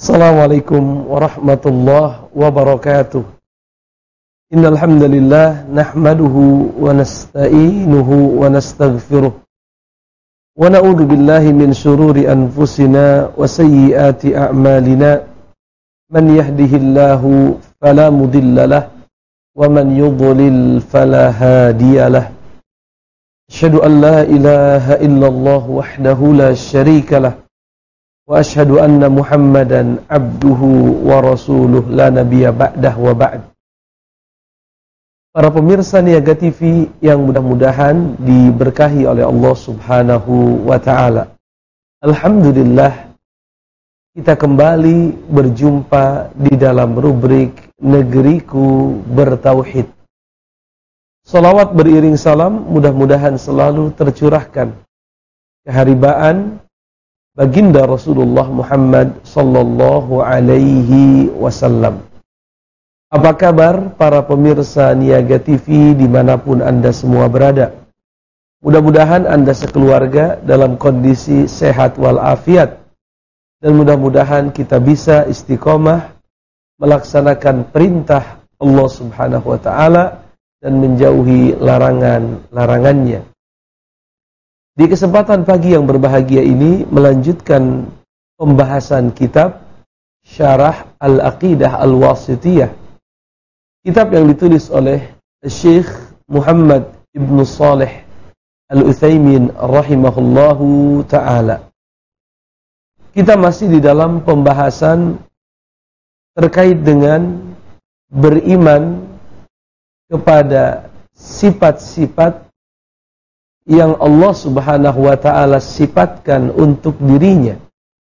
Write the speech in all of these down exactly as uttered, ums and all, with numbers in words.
Assalamualaikum warahmatullahi wabarakatuh. Innal hamdalillah nahmaduhu wa nasta'inuhu wa nastaghfiruh. Wa na'udzu billahi min shururi anfusina wa sayyiati a'malina. Man yahdihillahu fala mudilla lahu wa man yudlil fala hadiya lahu. Asyhadu an la ilaha illallah wahdahu la syarika lahu. Wa ashhadu anna Muhammadan abduhu wa rasuluh la nabiyya ba'dah wa ba'd. Para pemirsa Niaga T V yang mudah-mudahan diberkahi oleh Allah Subhanahu wa taala. Alhamdulillah kita kembali berjumpa di dalam rubrik Negeriku Bertauhid. Salawat beriring salam mudah-mudahan selalu tercurahkan keharibaan baginda Rasulullah Muhammad sallallahu alaihi wasallam. Apa kabar para pemirsa Niaga T V dimanapun Anda semua berada? Mudah-mudahan Anda sekeluarga dalam kondisi sehat walafiat. Dan mudah-mudahan kita bisa istiqomah melaksanakan perintah Allah Subhanahu wa ta'ala dan menjauhi larangan-larangannya. Di kesempatan pagi yang berbahagia ini melanjutkan pembahasan kitab Syarah Al-Aqidah Al-Wasithiyah. Kitab yang ditulis oleh Syekh Muhammad Ibn Salih Al-Utsaimin rahimahullahu ta'ala. Kita masih di dalam pembahasan terkait dengan beriman kepada sifat-sifat yang Allah Subhanahu wa ta'ala sifatkan untuk dirinya,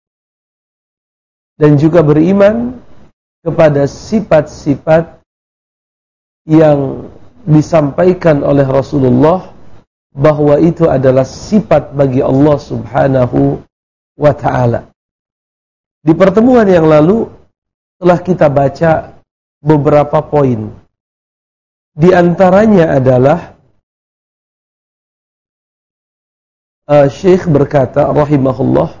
dan juga beriman kepada sifat-sifat yang disampaikan oleh Rasulullah bahwa itu adalah sifat bagi Allah Subhanahu wa ta'ala. Di pertemuan yang lalu telah kita baca beberapa poin. Di antaranya adalah uh, Syekh berkata rahimahullah,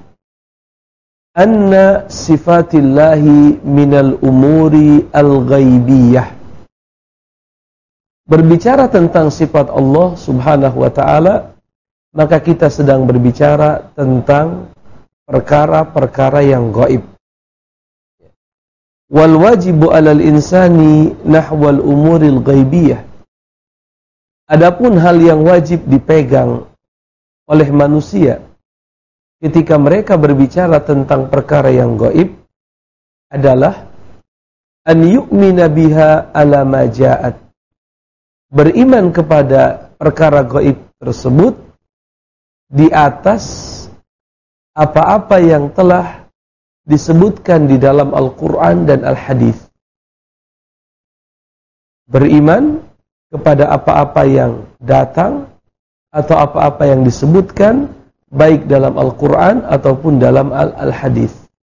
anna sifatillahi minal umuri al-ghaibiyah. Berbicara tentang sifat Allah Subhanahu wa ta'ala, maka kita sedang berbicara tentang perkara-perkara yang gaib. Wal wajibu 'alal insani nahwal umuril ghaibiyah. Adapun hal yang wajib dipegang oleh manusia ketika mereka berbicara tentang perkara yang gaib adalah an yu'mina biha 'ala ma ja'at. Beriman kepada perkara gaib tersebut di atas apa-apa yang telah disebutkan di dalam Al-Quran dan Al-Hadis. Beriman kepada apa-apa yang datang atau apa-apa yang disebutkan baik dalam Al-Quran ataupun dalam Al-Hadis.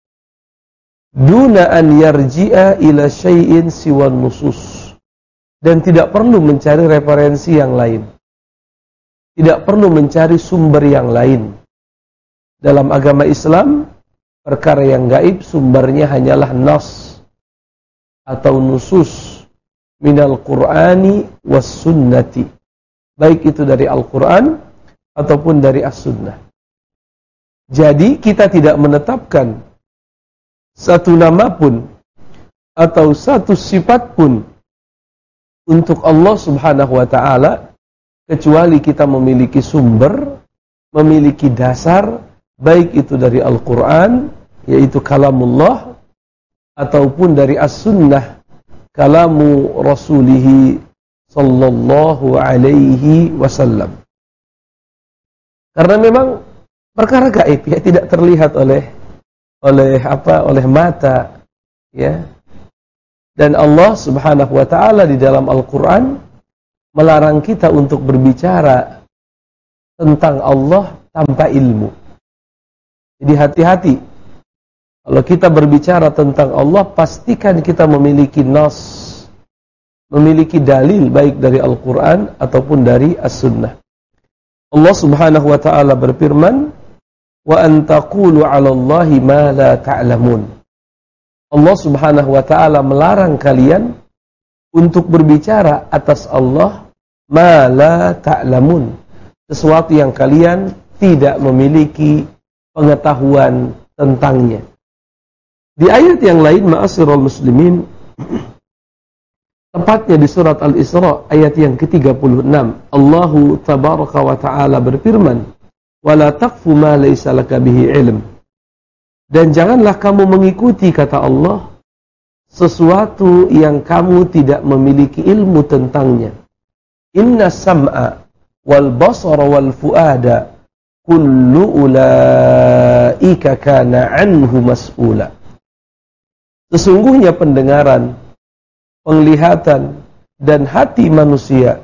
Duna an yarji'a ila syai'in siwan nusus. Dan tidak perlu mencari referensi yang lain. Tidak perlu mencari sumber yang lain. Dalam agama Islam, perkara yang gaib sumbernya hanyalah nas atau nusus minal Qur'ani was sunnati. Baik itu dari Al-Quran ataupun dari As-Sunnah. Jadi kita tidak menetapkan satu nama pun atau satu sifat pun untuk Allah Subhanahu wa ta'ala kecuali kita memiliki sumber, memiliki dasar, baik itu dari Al-Quran, yaitu kalamullah, ataupun dari As-Sunnah, kalamu Rasulihi sallallahu alaihi wasallam. Karena memang perkara gaib ya tidak terlihat oleh oleh apa oleh mata, ya. Dan Allah Subhanahu wa ta'ala di dalam Al-Quran melarang kita untuk berbicara tentang Allah tanpa ilmu. Jadi hati-hati. Kalau kita berbicara tentang Allah, pastikan kita memiliki nas, memiliki dalil baik dari Al-Quran ataupun dari As-Sunnah. Allah Subhanahu wa ta'ala berfirman, wa an taqulu 'ala Allahi ma la ta'lamun. Allah Subhanahu wa ta'ala melarang kalian untuk berbicara atas Allah ma la ta'lamun, sesuatu yang kalian tidak memiliki pengetahuan tentangnya. Di ayat yang lain, ma'asyiral muslimin, tepatnya di surat Al-Isra ayat yang ke tiga puluh enam, Allahu tabaraka wa ta'ala berfirman, wala taqfu ma laysa laka bihi ilm. Dan janganlah kamu mengikuti, kata Allah, sesuatu yang kamu tidak memiliki ilmu tentangnya. Inna sam'a wal basara wal fuada kullu ulaika kana anhu mas'ula. Sesungguhnya pendengaran, penglihatan, dan hati manusia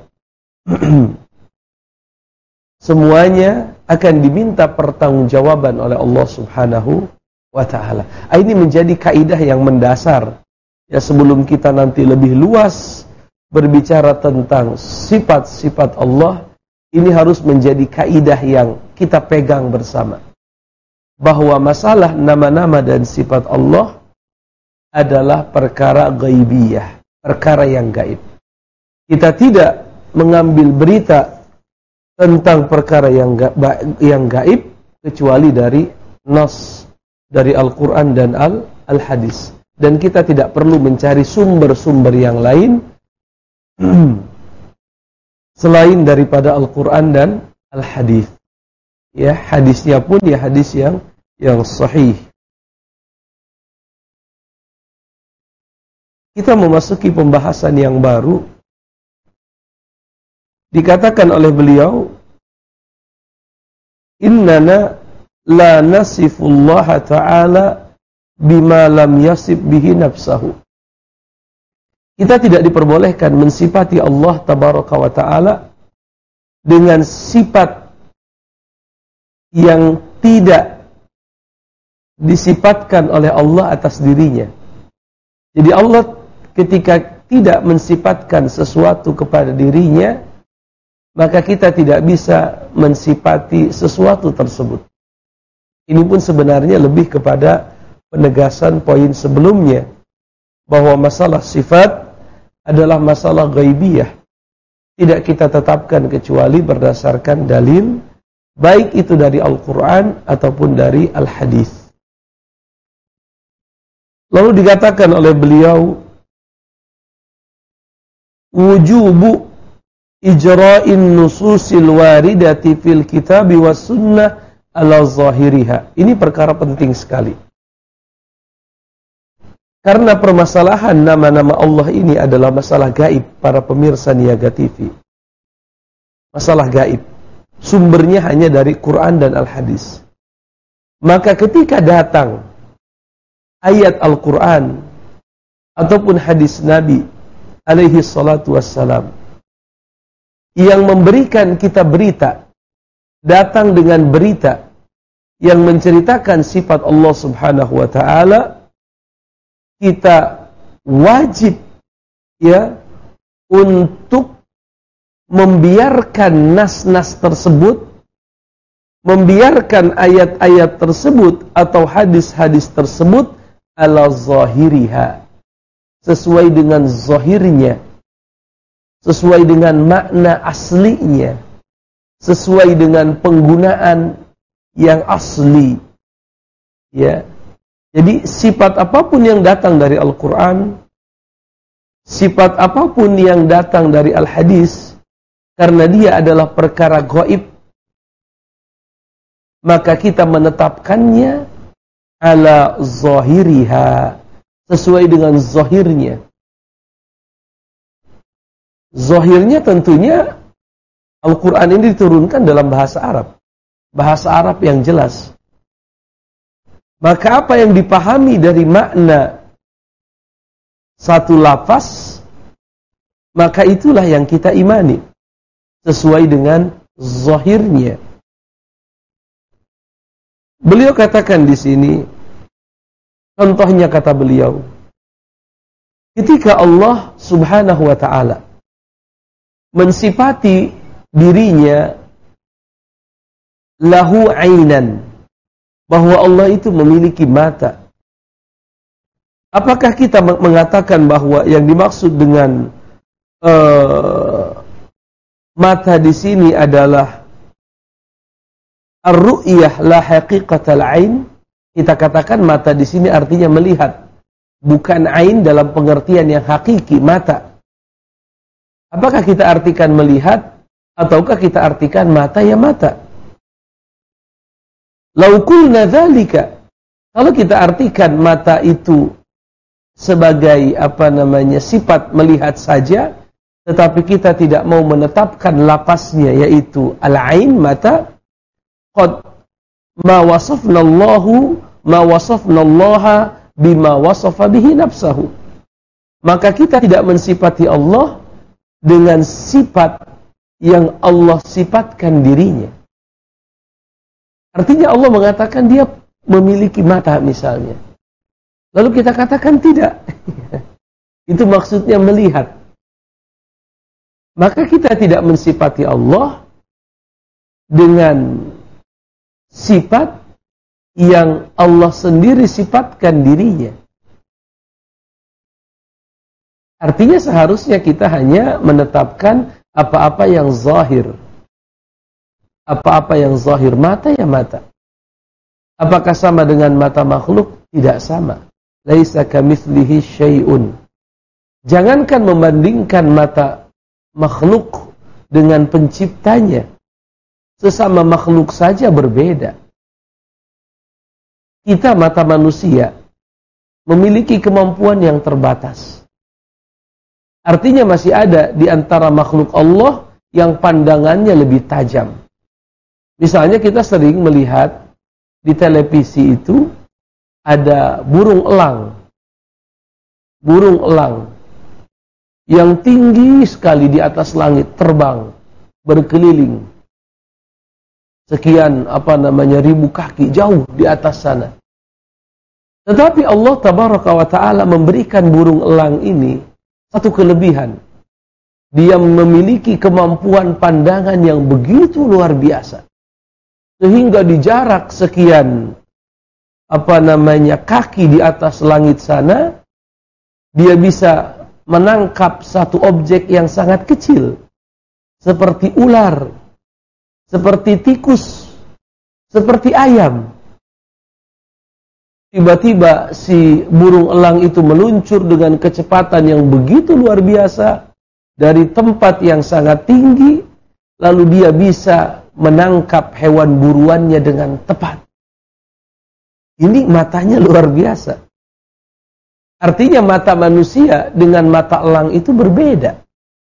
semuanya akan diminta pertanggungjawaban oleh Allah Subhanahu wa ta'ala. Ini menjadi kaidah yang mendasar. Ya, sebelum kita nanti lebih luas berbicara tentang sifat-sifat Allah, ini harus menjadi kaidah yang kita pegang bersama. Bahwa masalah nama-nama dan sifat Allah adalah perkara ghaibiyah, perkara yang gaib. Kita tidak mengambil berita tentang perkara yang ga, yang gaib kecuali dari nas, dari Al-Quran dan Al-Hadis. Dan kita tidak perlu mencari sumber-sumber yang lain selain daripada Al-Quran dan Al-Hadis. Ya, hadisnya pun ya hadis yang yang sahih. Kita memasuki pembahasan yang baru. Dikatakan oleh beliau, innana la nasifullaha ta'ala bima lam yasib bihi nafsahu. Kita tidak diperbolehkan mensifati Allah tabaraka wa ta'ala dengan sifat yang tidak disifatkan oleh Allah atas dirinya. Jadi Allah ketika tidak mensifatkan sesuatu kepada dirinya, maka kita tidak bisa mensifati sesuatu tersebut. Ini pun sebenarnya lebih kepada penegasan poin sebelumnya, bahwa masalah sifat adalah masalah ghaibiyah. Tidak kita tetapkan kecuali berdasarkan dalil, baik itu dari Al-Quran ataupun dari Al-Hadis. Lalu dikatakan oleh beliau, wujubu ijra'in nususil waridati fil kitabi was sunnah ala zahiriha. Ini perkara penting sekali. Karena permasalahan nama-nama Allah ini adalah masalah gaib, para pemirsa Niaga T V. Masalah gaib. Sumbernya hanya dari Quran dan Al-Hadis. Maka ketika datang ayat Al-Quran ataupun hadis Nabi alaihi salatu wassalam yang memberikan kita berita, datang dengan berita yang menceritakan sifat Allah Subhanahu wa ta'ala, kita wajib ya untuk membiarkan nas-nas tersebut, membiarkan ayat-ayat tersebut atau hadis-hadis tersebut ala zahiriha, sesuai dengan zahirnya, sesuai dengan makna aslinya, sesuai dengan penggunaan yang asli. Ya. Jadi sifat apapun yang datang dari Al-Quran, sifat apapun yang datang dari Al-Hadis, karena dia adalah perkara gaib, maka kita menetapkannya ala zahiriha, sesuai dengan zahirnya. Zahirnya tentunya Al-Quran ini diturunkan dalam bahasa Arab, bahasa Arab yang jelas. Maka apa yang dipahami dari makna satu lafaz, maka itulah yang kita imani sesuai dengan zahirnya. Beliau katakan di sini, contohnya kata beliau, ketika Allah Subhanahu wa ta'ala mensifati dirinya lahu ainan, bahwa Allah itu memiliki mata, Apakah kita mengatakan bahwa yang dimaksud dengan uh, mata di sini adalah ar-ru'yah la haqiqatal ain? Kita katakan mata di sini artinya melihat, bukan ain dalam pengertian yang hakiki mata. Apakah kita artikan melihat ataukah kita artikan mata ya mata? Lau qulna dzalika, kalau kita artikan mata itu sebagai apa namanya sifat melihat saja, tetapi kita tidak mau menetapkan lapasnya yaitu al-ain mata, qad ma wasafna Allahu ma wasafna Allah bima wasafa bihi nafsahu, maka kita tidak mensifati Allah dengan sifat yang Allah sifatkan dirinya. Artinya Allah mengatakan dia memiliki mata misalnya, lalu kita katakan tidak. Itu maksudnya melihat. Maka kita tidak mensifati Allah dengan sifat yang Allah sendiri sifatkan dirinya. Artinya seharusnya kita hanya menetapkan apa-apa yang zahir. Apa-apa yang zahir, mata ya mata. Apakah sama dengan mata makhluk? Tidak sama. Laisa kamitslihi syai'un. Jangankan membandingkan mata makhluk dengan penciptanya. Sesama makhluk saja berbeda. Kita mata manusia memiliki kemampuan yang terbatas. Artinya masih ada di antara makhluk Allah yang pandangannya lebih tajam. Misalnya kita sering melihat di televisi itu ada burung elang. Burung elang yang tinggi sekali di atas langit terbang berkeliling sekian apa namanya ribu kaki jauh di atas sana. Tetapi Allah tabaraka wa taala memberikan burung elang ini satu kelebihan. Dia memiliki kemampuan pandangan yang begitu luar biasa. Sehingga di jarak sekian apa namanya kaki di atas langit sana, dia bisa menangkap satu objek yang sangat kecil, seperti ular, seperti tikus, seperti ayam. Tiba-tiba si burung elang itu meluncur dengan kecepatan yang begitu luar biasa dari tempat yang sangat tinggi, lalu dia bisa menangkap hewan buruannya dengan tepat. Ini matanya luar biasa. Artinya mata manusia dengan mata elang itu berbeda.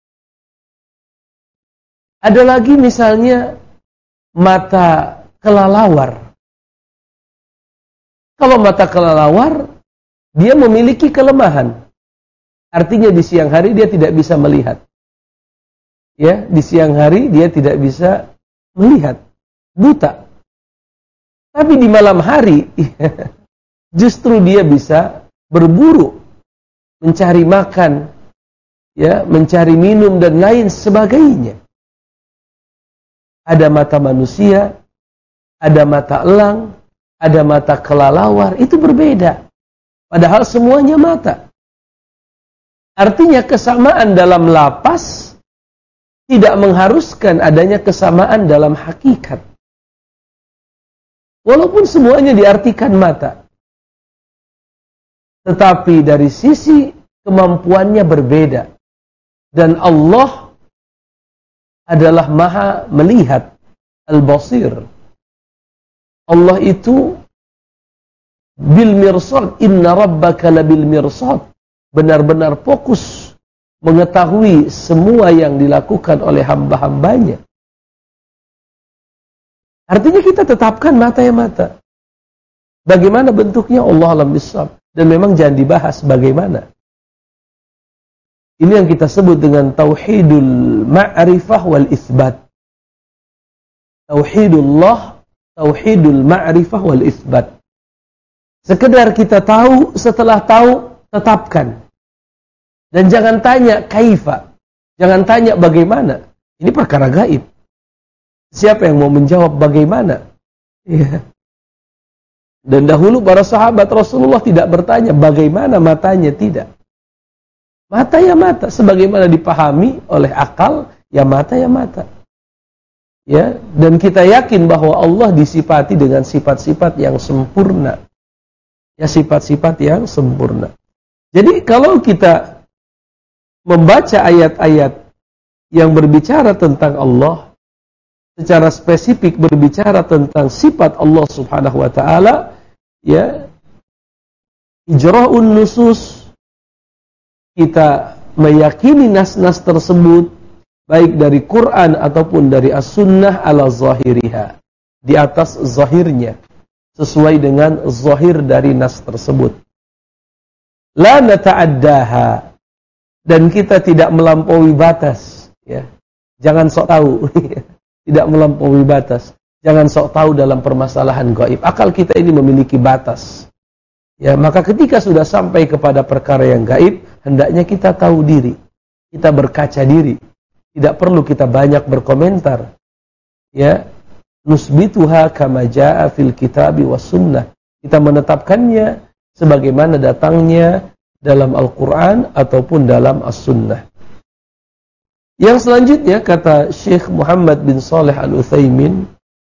Ada lagi misalnya mata kelelawar. Kalau mata kelelawar, dia memiliki kelemahan. Artinya di siang hari dia tidak bisa melihat. Ya, di siang hari dia tidak bisa melihat, buta. Tapi di malam hari justru dia bisa berburu, mencari makan, ya, mencari minum dan lain sebagainya. Ada mata manusia, ada mata elang, ada mata kelelawar, itu berbeda. Padahal semuanya mata. Artinya kesamaan dalam lapas tidak mengharuskan adanya kesamaan dalam hakikat. Walaupun semuanya diartikan mata. Tetapi dari sisi kemampuannya berbeda. Dan Allah adalah maha melihat, al-basir. Allah itu bil mirsad, inna rabbaka labil mirsad. Benar-benar fokus mengetahui semua yang dilakukan oleh hamba-hambanya. Artinya kita tetapkan mata ya mata. Bagaimana bentuknya Allah alam bissawab. Dan memang jangan dibahas bagaimana. Ini yang kita sebut dengan tauhidul ma'rifah wal isbat. Tauhidullah, tauhidul ma'rifah wal isbat. Sekedar kita tahu, setelah tahu, tetapkan. Dan jangan tanya kaifa. Jangan tanya bagaimana. Ini perkara gaib. Siapa yang mau menjawab bagaimana? Ya. Dan dahulu para sahabat Rasulullah tidak bertanya bagaimana matanya, tidak. Mata ya mata, sebagaimana dipahami oleh akal, ya mata ya mata. Ya, dan kita yakin bahwa Allah disifati dengan sifat-sifat yang sempurna. Ya, sifat-sifat yang sempurna. Jadi kalau kita membaca ayat-ayat yang berbicara tentang Allah, secara spesifik berbicara tentang sifat Allah Subhanahu wa taala, ya, ijra'un nusus, kita meyakini nas-nas tersebut baik dari Quran ataupun dari As-Sunnah ala zahiriha, di atas zahirnya, sesuai dengan zahir dari nas tersebut. La nata'addaha, dan kita tidak melampaui batas, ya. Jangan sok tahu, tidak melampaui batas. Jangan sok tahu dalam permasalahan gaib. Akal kita ini memiliki batas. Ya, maka ketika sudah sampai kepada perkara yang gaib, hendaknya kita tahu diri. Kita berkaca diri. Tidak perlu kita banyak berkomentar. Ya, nusbituha kama jaa fil kitabi was sunnah. Kita menetapkannya sebagaimana datangnya dalam Al-Qur'an ataupun dalam As-Sunnah. Yang selanjutnya kata Syekh Muhammad bin Shalih Al-Utsaimin,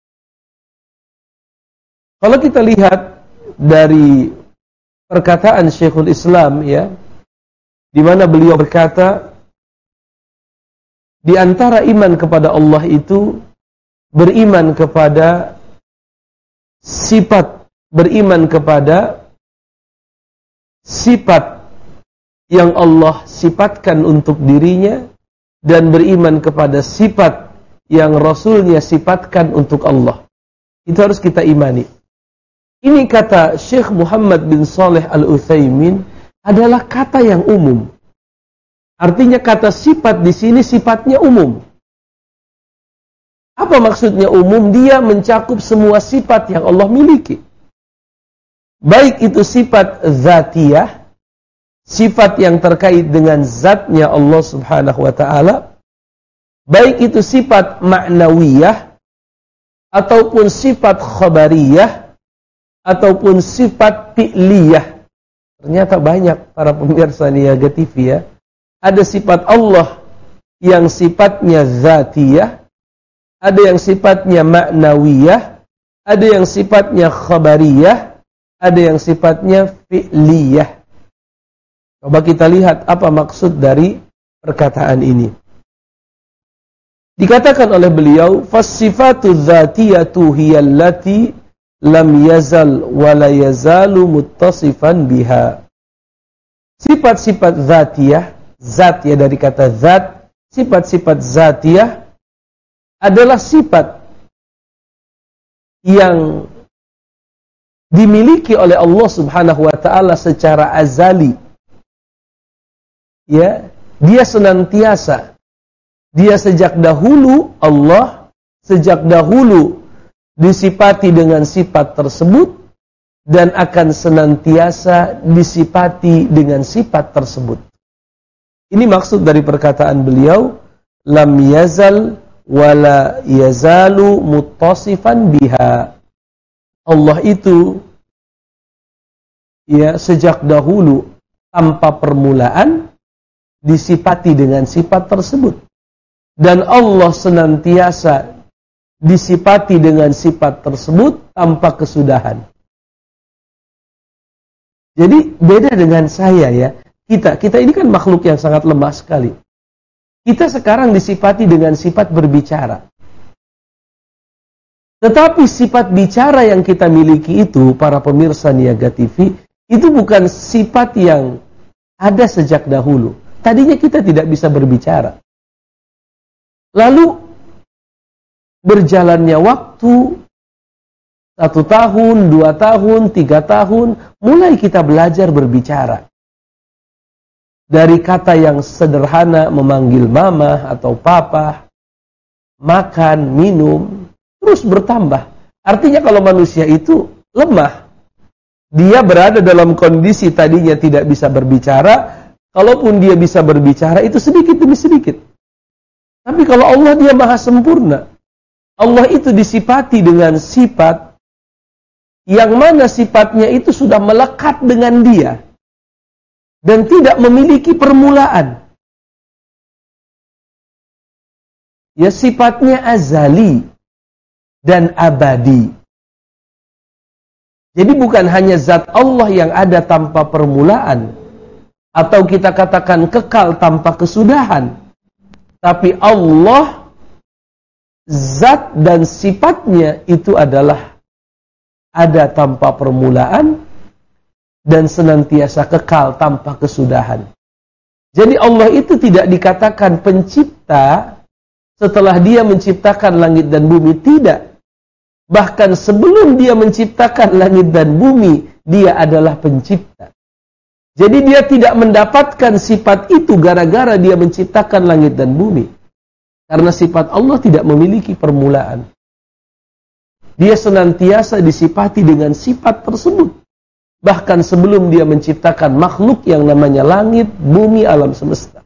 kalau kita lihat dari perkataan Syekhul Islam, ya, di mana beliau berkata, di antara iman kepada Allah itu beriman kepada sifat, beriman kepada sifat yang Allah sifatkan untuk dirinya, dan beriman kepada sifat yang Rasulnya sifatkan untuk Allah. Itu harus kita imani. Ini kata Syekh Muhammad bin Shalih Al-Utsaimin adalah kata yang umum. Artinya kata sifat di sini sifatnya umum. Apa maksudnya umum? Dia mencakup semua sifat yang Allah miliki. Baik itu sifat zatiyah, sifat yang terkait dengan zatnya Allah Subhanahu wa ta'ala, baik itu sifat ma'nawiyah, ataupun sifat khabariyah, ataupun sifat fi'liyah. Ternyata banyak para pemirsa Niaga T V, ya. Ada sifat Allah yang sifatnya zatiyah, ada yang sifatnya ma'nawiyah, ada yang sifatnya khabariyah, ada yang sifatnya fi'liyah. Coba kita lihat apa maksud dari perkataan ini. Dikatakan oleh beliau, fas-sifatu dzatiyatu hiyallati lam yazal wa la yazalu muttasifan biha. Sifat-sifat zatiyah, zat ya dari kata zat, sifat-sifat zatiyah adalah sifat yang dimiliki oleh Allah Subhanahu wa taala secara azali. Ya, dia senantiasa, dia sejak dahulu, Allah sejak dahulu disifati dengan sifat tersebut dan akan senantiasa disifati dengan sifat tersebut. Ini maksud dari perkataan beliau, lam yazal wala yazalu muttasifan biha. Allah itu ya sejak dahulu tanpa permulaan disifati dengan sifat tersebut, dan Allah senantiasa disifati dengan sifat tersebut tanpa kesudahan. Jadi beda dengan saya, ya. Kita, kita ini kan makhluk yang sangat lemah sekali. Kita sekarang disifati dengan sifat berbicara. Tetapi sifat bicara yang kita miliki itu, para pemirsa Niaga T V, itu bukan sifat yang ada sejak dahulu. Tadinya kita tidak bisa berbicara. Lalu berjalannya waktu, satu tahun, dua tahun, tiga tahun, mulai kita belajar berbicara. Dari kata yang sederhana memanggil mama atau papa, makan, minum, terus bertambah. Artinya kalau manusia itu lemah, dia berada dalam kondisi tadinya tidak bisa berbicara, kalaupun dia bisa berbicara itu sedikit demi sedikit. Tapi kalau Allah, dia maha sempurna. Allah itu disifati dengan sifat yang mana sifatnya itu sudah melekat dengan dia dan tidak memiliki permulaan. Ya, sifatnya azali dan abadi. Jadi bukan hanya zat Allah yang ada tanpa permulaan, atau kita katakan kekal tanpa kesudahan, tapi Allah, zat dan sifatnya itu adalah ada tanpa permulaan dan senantiasa kekal tanpa kesudahan. Jadi Allah itu tidak dikatakan pencipta setelah dia menciptakan langit dan bumi, tidak. Bahkan sebelum dia menciptakan langit dan bumi, dia adalah pencipta. Jadi dia tidak mendapatkan sifat itu gara-gara dia menciptakan langit dan bumi. Karena sifat Allah tidak memiliki permulaan. Dia senantiasa disifati dengan sifat tersebut. Bahkan sebelum dia menciptakan makhluk yang namanya langit, bumi, alam semesta.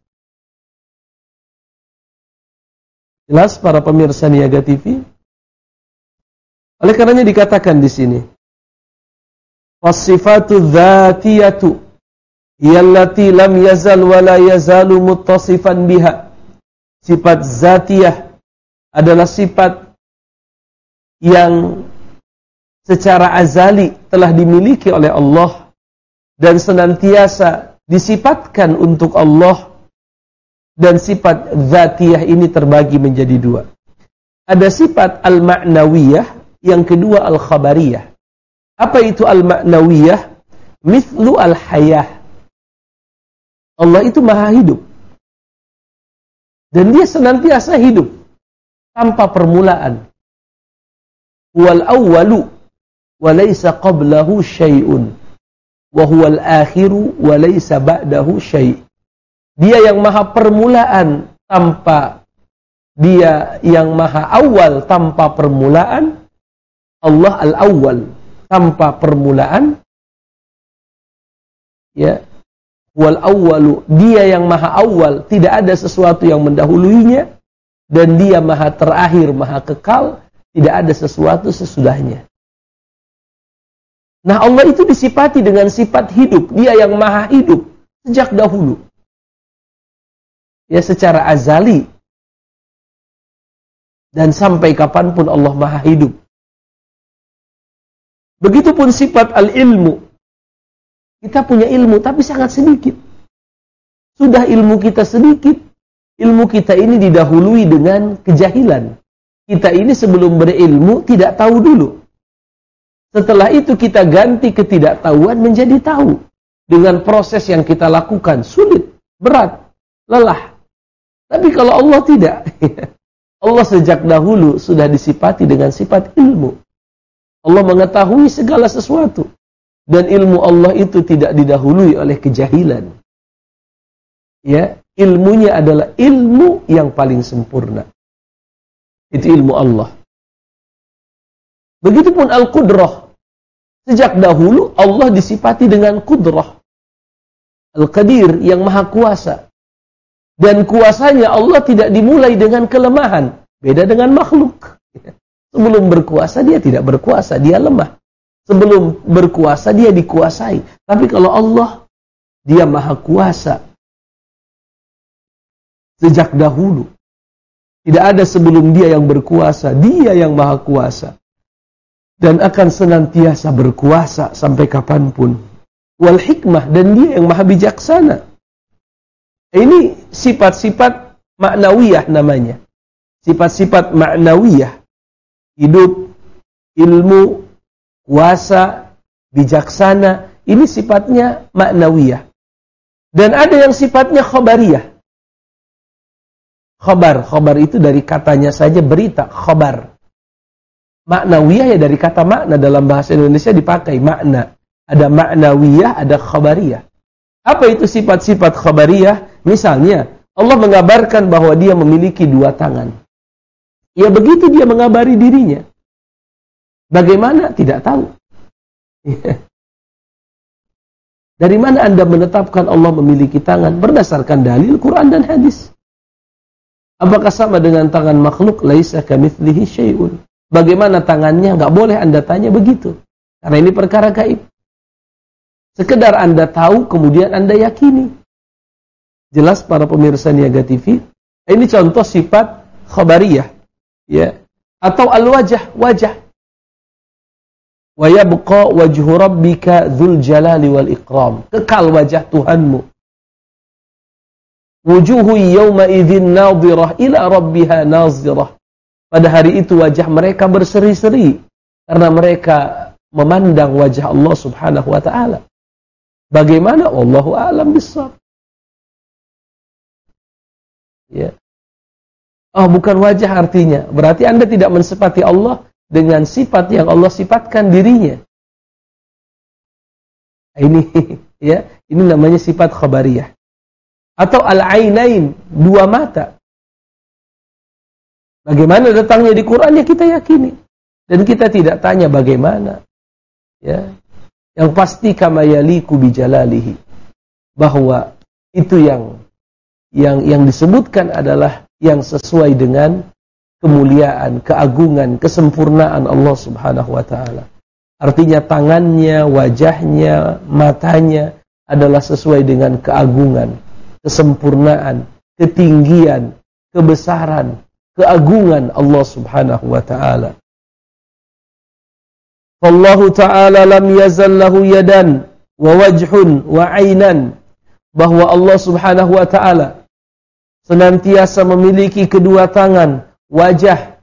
Jelas para pemirsa Niaga T V? Oleh karenanya dikatakan di sini, was-sifatu dzatiyatu yallati lam yazal wa la yazalu muttasifan biha. Sifat zatiyah adalah sifat yang secara azali telah dimiliki oleh Allah dan senantiasa disifatkan untuk Allah, dan sifat zatiyah ini terbagi menjadi dua. Ada sifat al-ma'nawiyah, yang kedua al-khabariyah. Apa itu al-ma'nawiyah? Mithlu al-hayah. Allah itu maha hidup dan dia senantiasa hidup tanpa permulaan. Wal awwalu wa laysa qablahu syai'un wa huwal akhiru wa laysa ba'dahu syai'. Dia yang maha permulaan tanpa, dia yang maha awal tanpa permulaan. Allah al-awwal tanpa permulaan. Ya, wal awwalu, dia yang maha awal, tidak ada sesuatu yang mendahuluinya, dan dia maha terakhir, maha kekal, tidak ada sesuatu sesudahnya. Nah, Allah itu disifati dengan sifat hidup. Dia yang maha hidup sejak dahulu. Ya, secara azali. Dan sampai kapanpun Allah maha hidup. Begitupun sifat al-ilmu. Kita punya ilmu, tapi sangat sedikit. Sudah ilmu kita sedikit, ilmu kita ini didahului dengan kejahilan. Kita ini sebelum berilmu tidak tahu dulu. Setelah itu kita ganti ketidaktahuan menjadi tahu. Dengan proses yang kita lakukan, sulit, berat, lelah. Tapi kalau Allah tidak. Allah sejak dahulu sudah disifati dengan sifat ilmu. Allah mengetahui segala sesuatu. Dan ilmu Allah itu tidak didahului oleh kejahilan. Ya, ilmunya adalah ilmu yang paling sempurna. Itu ilmu Allah. Begitupun al-qudrah. Sejak dahulu Allah disifati dengan qudrah. Al-Qadir, yang maha kuasa. Dan kuasanya Allah tidak dimulai dengan kelemahan. Beda dengan makhluk. Sebelum berkuasa dia tidak berkuasa, dia lemah. Sebelum berkuasa dia dikuasai. Tapi kalau Allah, dia maha kuasa. Sejak dahulu. Tidak ada sebelum dia yang berkuasa. Dia yang maha kuasa. Dan akan senantiasa berkuasa sampai kapanpun. Wal hikmah, dan dia yang maha bijaksana. Ini sifat-sifat ma'nawiyah namanya. Sifat-sifat ma'nawiyah. Hidup, ilmu, kuasa, bijaksana. Ini sifatnya ma'nawiyah. Dan ada yang sifatnya khabariyah. Khabar, khabar itu dari katanya saja berita, khabar. Ma'nawiyah ya dari kata makna, dalam bahasa Indonesia dipakai makna. Ada ma'nawiyah, ada khabariyah. Apa itu sifat-sifat khabariyah? Misalnya, Allah mengabarkan bahwa dia memiliki dua tangan. Ya begitu dia mengabari dirinya. Bagaimana? Tidak tahu. Dari mana Anda menetapkan Allah memiliki tangan? Berdasarkan dalil Quran dan hadis. Apakah sama dengan tangan makhluk? Laisa kamitslihi syai'un. Bagaimana tangannya? Enggak boleh Anda tanya begitu. Karena ini perkara gaib. Sekedar Anda tahu, kemudian Anda yakini. Jelas para pemirsa Niaga T V, ini contoh sifat khabariyah, ya, atau al-wajah, wajah. Wa yabqa wajhu rabbika dzul jalali wal ikram. Kekal wajah Tuhanmu. Wujuhu yawma idzin nadhirah ila rabbiha nazirah. Pada hari itu wajah mereka berseri-seri karena mereka memandang wajah Allah Subhanahu wa taala. Bagaimana? Wallahu a'lam bissawab. Ya. Oh, bukan wajah artinya. Berarti Anda tidak mensifati Allah dengan sifat yang Allah sifatkan dirinya. Ini ya, ini namanya sifat khabariyah. Atau al-ainain, dua mata. Bagaimana datangnya di Quran, ya kita yakini. Dan kita tidak tanya bagaimana. Ya. Yang pasti kama yaliku bijalalihi. Bahwa itu yang yang yang disebutkan adalah yang sesuai dengan kemuliaan, keagungan, kesempurnaan Allah Subhanahu wa taala. Artinya tangannya, wajahnya, matanya adalah sesuai dengan keagungan, kesempurnaan, ketinggian, kebesaran, keagungan Allah Subhanahu wa taala. Allahu ta'ala lam yazal lahu yadan wa wajhun wa ainan. Bahwa Allah Subhanahu wa ta'ala senantiasa memiliki kedua tangan, wajah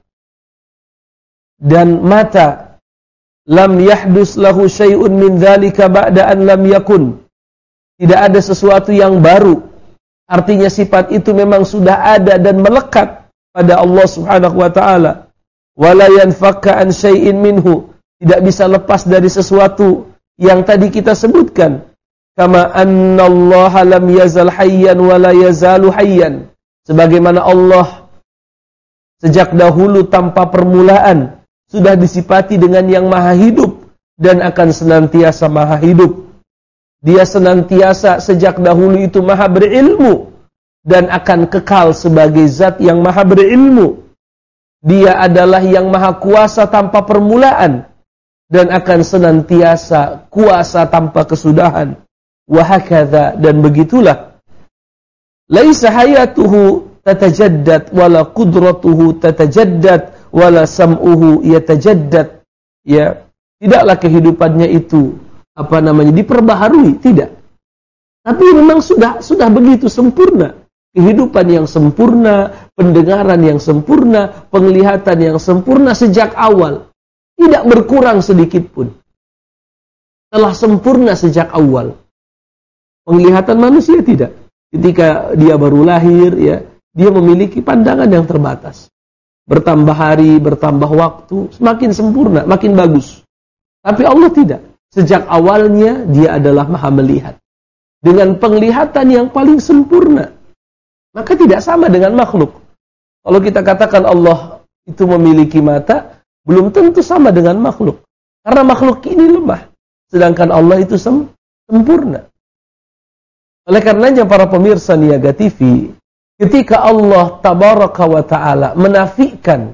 dan mata. Lam yahdus lahu syai'un min dzalika ba'da an lam yakun. Tidak ada sesuatu yang baru. Artinya sifat itu memang sudah ada dan melekat pada Allah Subhanahu wa ta'ala. Wala yanfakka an syai'in minhu. Tidak bisa lepas dari sesuatu yang tadi kita sebutkan. Kama annallaha lam yazal hayyan wa la yazalu hayyan. Sebagaimana Allah sejak dahulu tanpa permulaan sudah disifati dengan yang maha hidup dan akan senantiasa maha hidup. Dia senantiasa sejak dahulu itu maha berilmu dan akan kekal sebagai zat yang maha berilmu. Dia adalah yang maha kuasa tanpa permulaan dan akan senantiasa kuasa tanpa kesudahan. Wa hakadha, dan begitulah. Laisa hayatuhu tatajaddad wala qudratuhu tatajaddad wala sam'uhu yatajaddad. Ya, tidaklah kehidupannya itu apa namanya diperbaharui, tidak. Tapi memang sudah sudah begitu sempurna. Kehidupan yang sempurna, pendengaran yang sempurna, penglihatan yang sempurna sejak awal. Tidak berkurang sedikit pun. Telah sempurna sejak awal. Penglihatan manusia tidak. Ketika dia baru lahir, ya, dia memiliki pandangan yang terbatas. Bertambah hari, bertambah waktu, semakin sempurna, makin bagus. Tapi Allah tidak. Sejak awalnya dia adalah maha melihat. Dengan penglihatan yang paling sempurna. Maka tidak sama dengan makhluk. Kalau kita katakan Allah itu memiliki mata, belum tentu sama dengan makhluk. Karena makhluk ini lemah. Sedangkan Allah itu sem- sempurna. Oleh karenanya para pemirsa Niaga T V, ketika Allah Tabaraka wa Ta'ala menafikan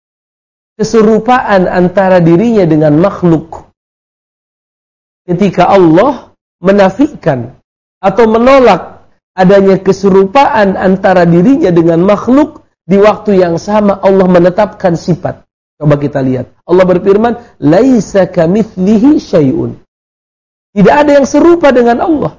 keserupaan antara dirinya dengan makhluk, ketika Allah menafikan atau menolak adanya keserupaan antara dirinya dengan makhluk, di waktu yang sama Allah menetapkan sifat. Coba kita lihat. Allah berfirman, "Laisa kamitslihi syai'un." Tidak ada yang serupa dengan Allah.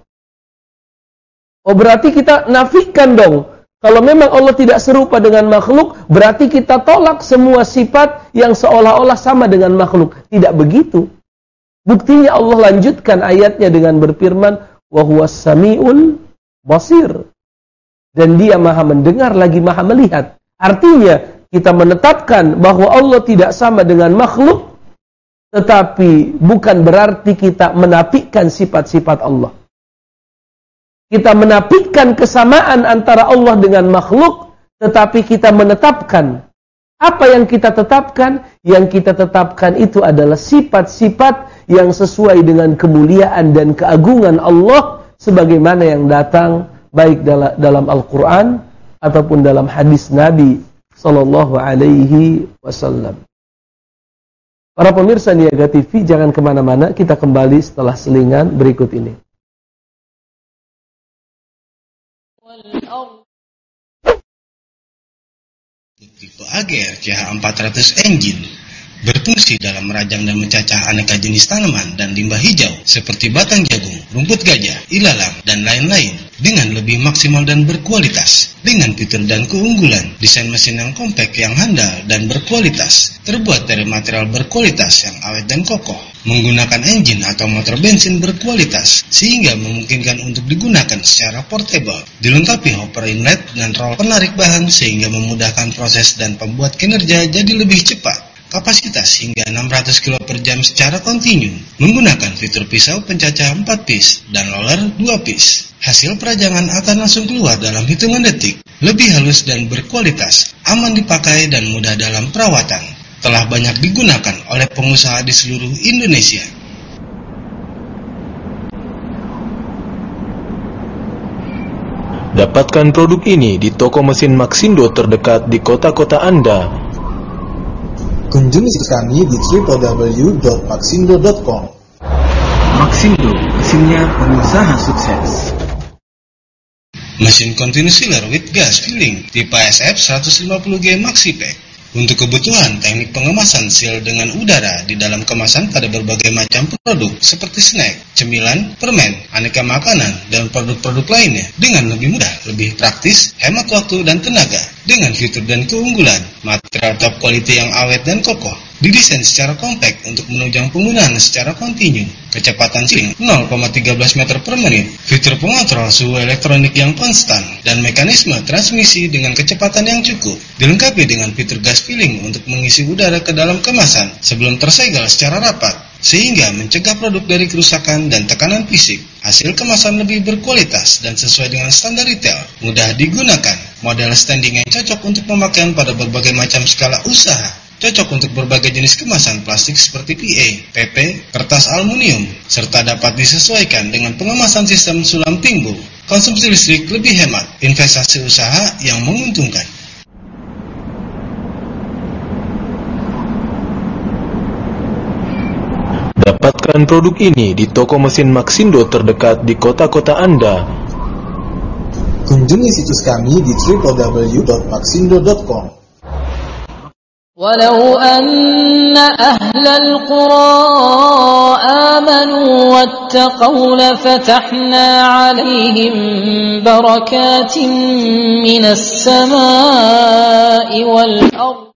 Oh, berarti kita nafikan dong. Kalau memang Allah tidak serupa dengan makhluk, berarti kita tolak semua sifat yang seolah-olah sama dengan makhluk. Tidak begitu. Buktinya Allah lanjutkan ayatnya dengan berfirman, "Wa huwas samiul basir." Dan dia maha mendengar lagi maha melihat. Artinya, kita menetapkan bahwa Allah tidak sama dengan makhluk, tetapi bukan berarti kita menafikan sifat-sifat Allah. Kita menafikan kesamaan antara Allah dengan makhluk, tetapi kita menetapkan. Apa yang kita tetapkan? Yang kita tetapkan itu adalah sifat-sifat yang sesuai dengan kemuliaan dan keagungan Allah, sebagaimana yang datang baik dalam Al-Quran ataupun dalam hadis Nabi Sallallahu Alaihi Wasallam. Para pemirsa Niaga T V, jangan kemana-mana, kita kembali setelah selingan berikut ini. Tipe A G R C H empat ratus engine berfungsi dalam merajang dan mencacah aneka jenis tanaman dan limbah hijau seperti batang jagung, rumput gajah, ilalang, dan lain-lain dengan lebih maksimal dan berkualitas. Dengan fitur dan keunggulan, desain mesin yang kompak yang handal dan berkualitas, terbuat dari material berkualitas yang awet dan kokoh, menggunakan engine atau motor bensin berkualitas, sehingga memungkinkan untuk digunakan secara portable. Dilengkapi hopper inlet dan roll penarik bahan sehingga memudahkan proses dan pembuat kinerja jadi lebih cepat. Kapasitas hingga enam ratus kilo per jam secara kontinu, menggunakan fitur pisau pencacah empat piece dan roller dua piece. Hasil perajangan akan langsung keluar dalam hitungan detik, lebih halus dan berkualitas, aman dipakai dan mudah dalam perawatan. Telah banyak digunakan oleh pengusaha di seluruh Indonesia. Dapatkan produk ini di toko mesin Maxindo terdekat di kota-kota Anda. Kunjungi situs kami di w w w dot maxindo dot com. Maxindo, mesinnya pengusaha sukses. Mesin continuous sealer with gas filling tipe S F seratus lima puluh G Maxi Pack untuk kebutuhan teknik pengemasan seal dengan udara di dalam kemasan pada berbagai macam produk seperti snack, cemilan, permen, aneka makanan, dan produk-produk lainnya dengan lebih mudah, lebih praktis, hemat waktu dan tenaga. Dengan fitur dan keunggulan, material top quality yang awet dan kokoh, didesain secara kompak untuk menunjang penggunaan secara kontinu, kecepatan sealing nol koma satu tiga meter per menit, fitur pengontrol suhu elektronik yang konstan, dan mekanisme transmisi dengan kecepatan yang cukup. Dilengkapi dengan fitur gas filling untuk mengisi udara ke dalam kemasan sebelum tersegel secara rapat, sehingga mencegah produk dari kerusakan dan tekanan fisik. Hasil kemasan lebih berkualitas dan sesuai dengan standar retail, mudah digunakan, model standing yang cocok untuk pemakaian pada berbagai macam skala usaha, cocok untuk berbagai jenis kemasan plastik seperti P A, P P, kertas aluminium, serta dapat disesuaikan dengan pengemasan sistem sulam timbul. Konsumsi listrik lebih hemat, investasi usaha yang menguntungkan. Dapatkan produk ini di toko mesin Maxindo terdekat di kota-kota Anda. Kunjungi situs kami di w w w dot maxindo dot com. Walau anna ahlal qura amanu wattaqaw lafatahna alaihim barakatin minas samai wal ardh.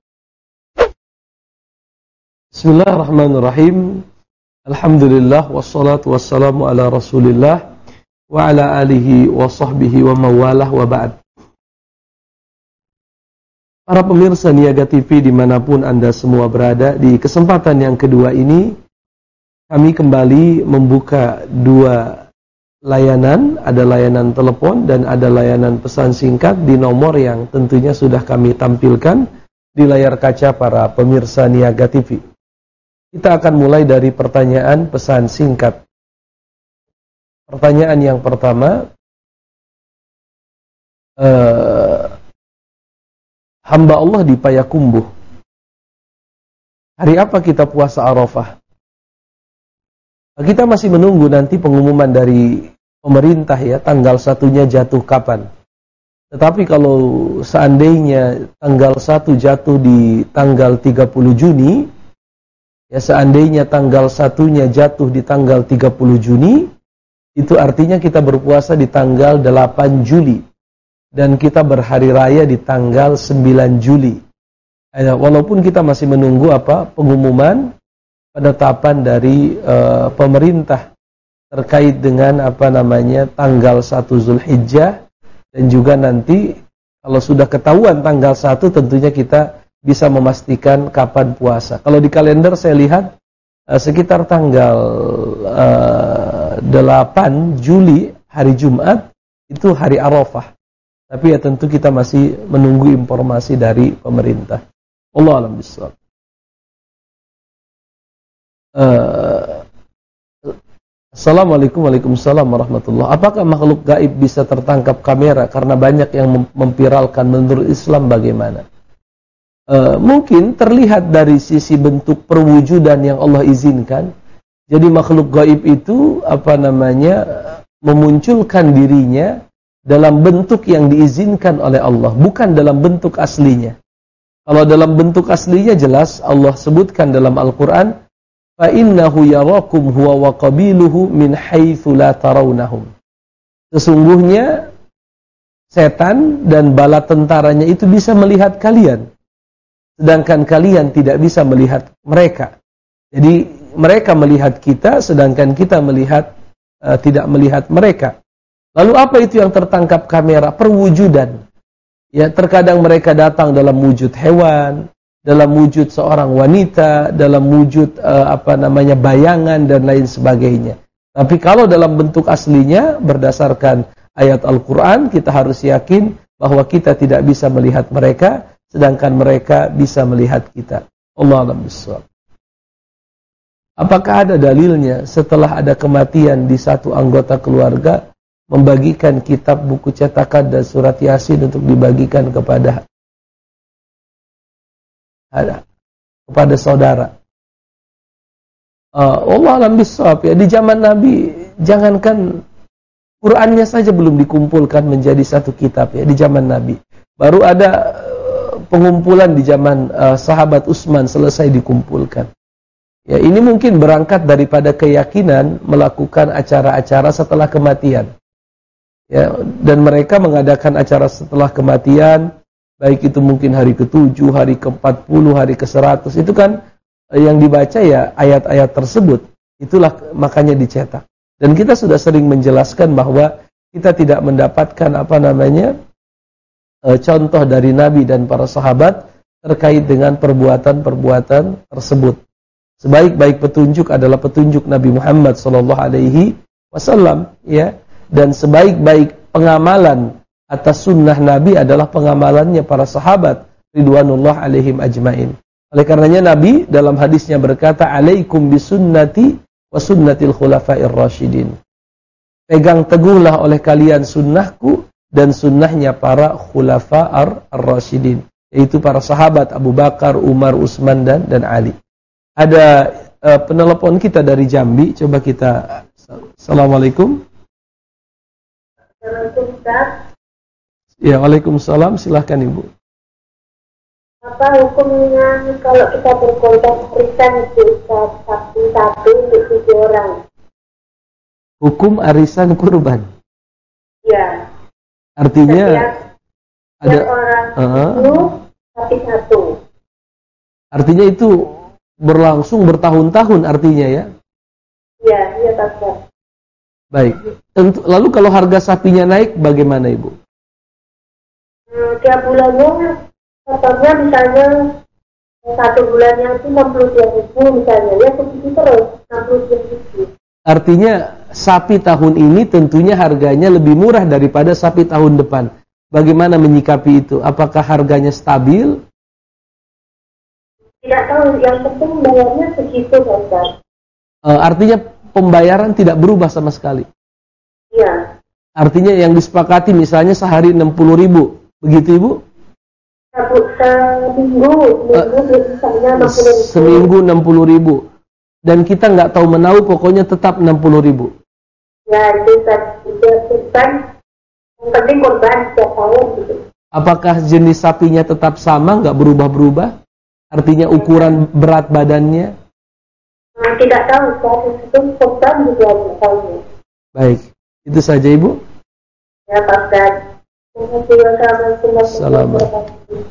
Bismillahirrahmanirrahim. Alhamdulillah wassalatu wassalamu ala Rasulillah wa ala alihi wa sahbihi wa mawalah wa ba'd. Para pemirsa Niaga T V dimanapun Anda semua berada, di kesempatan yang kedua ini kami kembali membuka dua layanan, ada layanan telepon dan ada layanan pesan singkat di nomor yang tentunya sudah kami tampilkan di layar kaca para pemirsa Niaga T V. Kita akan mulai dari pertanyaan pesan singkat. Pertanyaan yang pertama, uh, hamba Allah di Payakumbuh, hari apa kita puasa Arafah? Kita masih menunggu nanti pengumuman dari pemerintah ya, tanggal satunya jatuh kapan. Tetapi kalau seandainya tanggal satu jatuh di tanggal tiga puluh Juni, ya seandainya tanggal satunya jatuh di tanggal tiga puluh Juni, itu artinya kita berpuasa di tanggal delapan Juli. Dan kita berhari raya di tanggal sembilan Juli. Walaupun kita masih menunggu apa pengumuman penetapan dari uh, pemerintah terkait dengan apa namanya tanggal satu Zulhijjah, dan juga nanti kalau sudah ketahuan tanggal satu tentunya kita bisa memastikan kapan puasa. Kalau di kalender saya lihat uh, sekitar tanggal uh, delapan Juli hari Jumat itu hari Arafah. Tapi ya tentu kita masih menunggu informasi dari pemerintah. Wallahu a'lam bishawab. Uh, Assalamualaikum Waalaikumsalam warahmatullahi. Apakah makhluk gaib bisa tertangkap kamera karena banyak yang mempiralkan? Menurut Islam bagaimana? uh, mungkin terlihat dari sisi bentuk perwujudan yang Allah izinkan. Jadi makhluk gaib itu apa namanya memunculkan dirinya dalam bentuk yang diizinkan oleh Allah, bukan dalam bentuk aslinya. Kalau dalam bentuk aslinya jelas Allah sebutkan dalam Al-Qur'an, fa innahu yarakum huwa wa qabiluhu min haitsu la tarawnahum. Sesungguhnya setan dan bala tentaranya itu bisa melihat kalian, sedangkan kalian tidak bisa melihat mereka. Jadi mereka melihat kita, sedangkan kita melihat uh, tidak melihat mereka. Lalu apa itu yang tertangkap kamera? Perwujudan. Ya, terkadang mereka datang dalam wujud hewan, dalam wujud seorang wanita, dalam wujud uh, apa namanya bayangan dan lain sebagainya. Tapi kalau dalam bentuk aslinya berdasarkan ayat Al-Qur'an, kita harus yakin bahwa kita tidak bisa melihat mereka, sedangkan mereka bisa melihat kita. Allahu a'lam bishawab. Apakah ada dalilnya setelah ada kematian di satu anggota keluarga membagikan kitab, buku cetakan dan surat Yasin untuk dibagikan kepada ada, kepada saudara? Uh, Allah alam bisawab ya, di zaman Nabi jangankan Qur'annya saja belum dikumpulkan menjadi satu kitab ya di zaman Nabi. Baru ada uh, pengumpulan di zaman uh, sahabat Utsman selesai dikumpulkan. Ya, ini mungkin berangkat daripada keyakinan melakukan acara-acara setelah kematian. Ya, dan mereka mengadakan acara setelah kematian, baik itu mungkin hari ketujuh, hari ke empat puluh, hari ke seratus. Itu kan yang dibaca ya ayat-ayat tersebut. Itulah makanya dicetak. Dan kita sudah sering menjelaskan bahwa kita tidak mendapatkan apa namanya e, contoh dari Nabi dan para sahabat terkait dengan perbuatan-perbuatan tersebut. Sebaik-baik petunjuk adalah petunjuk Nabi Muhammad sallallahu alaihi wasallam, ya. Dan sebaik-baik pengamalan atas sunnah Nabi adalah pengamalannya para sahabat ridwanullah alaihim ajmain. Oleh karenanya Nabi dalam hadisnya berkata, "Alaikum bisunnati wa sunnatil khulafa'ir rasyidin." Pegang teguhlah oleh kalian sunnahku dan sunnahnya para khulafa'ar ar-rasyidin, yaitu para sahabat Abu Bakar, Umar, Utsman dan dan Ali. Ada uh, penelepon kita dari Jambi, coba kita. Assalamualaikum. Assalamualaikum, Ustaz. Ya, waalaikumsalam, silahkan Ibu. Apa hukumnya kalau kita berkorban arisan itu, Ustaz, satu-satu untuk tujuh orang? Hukum arisan kurban. Ya. Artinya Setiap, ada setiap orang uh, itu sapi satu. Artinya itu berlangsung bertahun-tahun artinya ya? Iya, iya Pak. Baik. Tentu, lalu kalau harga sapinya naik bagaimana Ibu? Hmm, tiap bulannya, contohnya misalnya satu bulannya itu enam puluh dua ribu misalnya, ya begitu terus enam puluh dua ribu. Artinya sapi tahun ini tentunya harganya lebih murah daripada sapi tahun depan. Bagaimana menyikapi itu? Apakah harganya stabil? Tidak tahu, yang penting bayarnya segitu, Ustaz. Uh, artinya pembayaran tidak berubah sama sekali. Iya. Artinya yang disepakati misalnya sehari enam puluh ribu, begitu Ibu? Seminggu, seminggu misalnya enam puluh ribu. Seminggu enam puluh ribu. Dan kita nggak tahu menahu, pokoknya tetap enam puluh ribu. Ya, itu kan yang penting korban setiap tahun gitu. Apakah jenis sapinya tetap sama, nggak berubah-berubah? Artinya ukuran berat badannya? Nah, tidak tahu, saya itu korban juga tidak tahu. Baik, itu saja Ibu. Ya, Pak Ustaz. Assalamualaikum.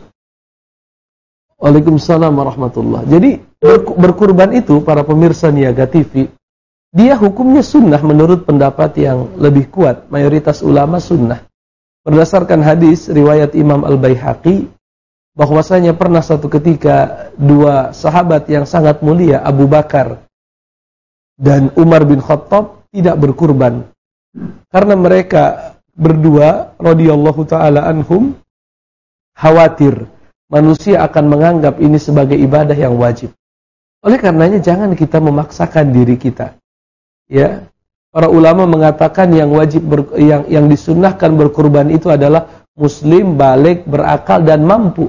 Waalaikumsalam warahmatullah. Jadi berkurban itu para pemirsa Niaga T V, dia hukumnya sunnah menurut pendapat yang lebih kuat. Mayoritas ulama sunnah. Berdasarkan hadis riwayat Imam Al-Baihaqi, bahwasanya pernah satu ketika dua sahabat yang sangat mulia, Abu Bakar dan Umar bin Khattab, tidak berkurban. Karena mereka berdua radhiyallahu taala anhum khawatir manusia akan menganggap ini sebagai ibadah yang wajib. Oleh karenanya jangan kita memaksakan diri kita. Ya, para ulama mengatakan yang wajib ber, yang yang disunnahkan berkurban itu adalah muslim, baligh, berakal dan mampu.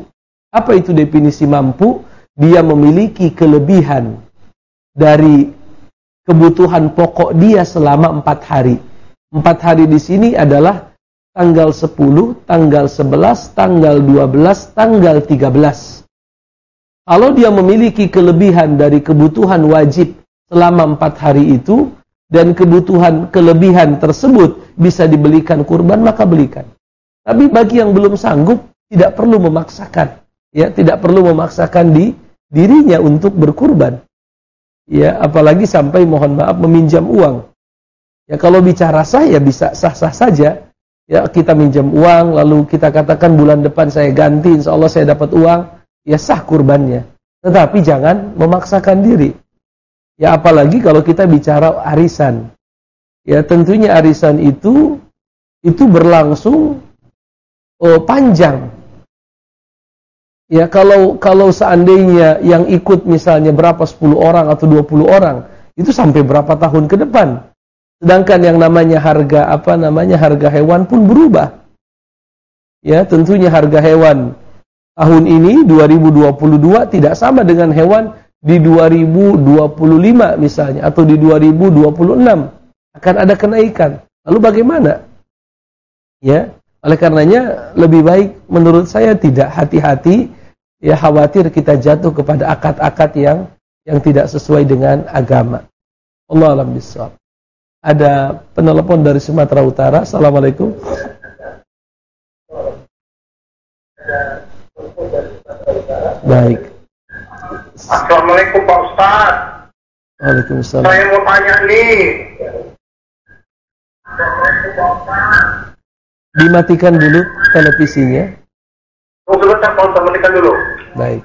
Apa itu definisi mampu? Dia memiliki kelebihan dari kebutuhan pokok dia selama empat hari. Empat hari di sini adalah tanggal sepuluh, tanggal sebelas, tanggal dua belas, tanggal tiga belas. Kalau dia memiliki kelebihan dari kebutuhan wajib selama empat hari itu, dan kebutuhan kelebihan tersebut bisa dibelikan kurban, maka belikan. Tapi bagi yang belum sanggup, tidak perlu memaksakan. Ya, tidak perlu memaksakan di dirinya untuk berkurban. Ya, apalagi sampai mohon maaf meminjam uang. Ya, kalau bicara sah ya bisa sah-sah saja. Ya, kita minjam uang, lalu kita katakan bulan depan saya ganti, insya Allah saya dapat uang, ya sah kurbannya. Tetapi jangan memaksakan diri. Ya, apalagi kalau kita bicara arisan. Ya, tentunya arisan itu itu berlangsung oh, panjang. Ya, kalau kalau seandainya yang ikut misalnya berapa sepuluh orang atau dua puluh orang, itu sampai berapa tahun ke depan. Sedangkan yang namanya harga apa namanya harga hewan pun berubah. Ya, tentunya harga hewan tahun ini dua ribu dua puluh dua tidak sama dengan hewan di dua ribu dua puluh lima misalnya atau di dua ribu dua puluh enam. Akan ada kenaikan. Lalu bagaimana? Ya, oleh karenanya lebih baik menurut saya tidak hati-hati, ya khawatir kita jatuh kepada akad-akad yang yang tidak sesuai dengan agama. Allahu a'lam bishawab. Ada penelepon dari Sumatera Utara. Assalamualaikum. Baik. Assalamualaikum Pak Ustaz. Waalaikumsalam. Saya mau tanya nih. Dimatikan dulu televisinya. Oh, sebentar Pak Ustaz, matikan dulu. Baik.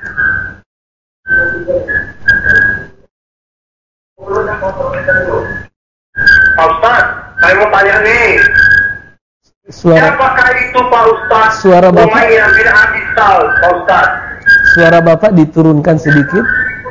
Pak Ustaz, saya mau tanya nih. Suara Siapakah itu Pak Ustaz? Suara Bapak. Umayyah bin Abi Sal, Pak Ustaz. Suara Bapak diturunkan sedikit.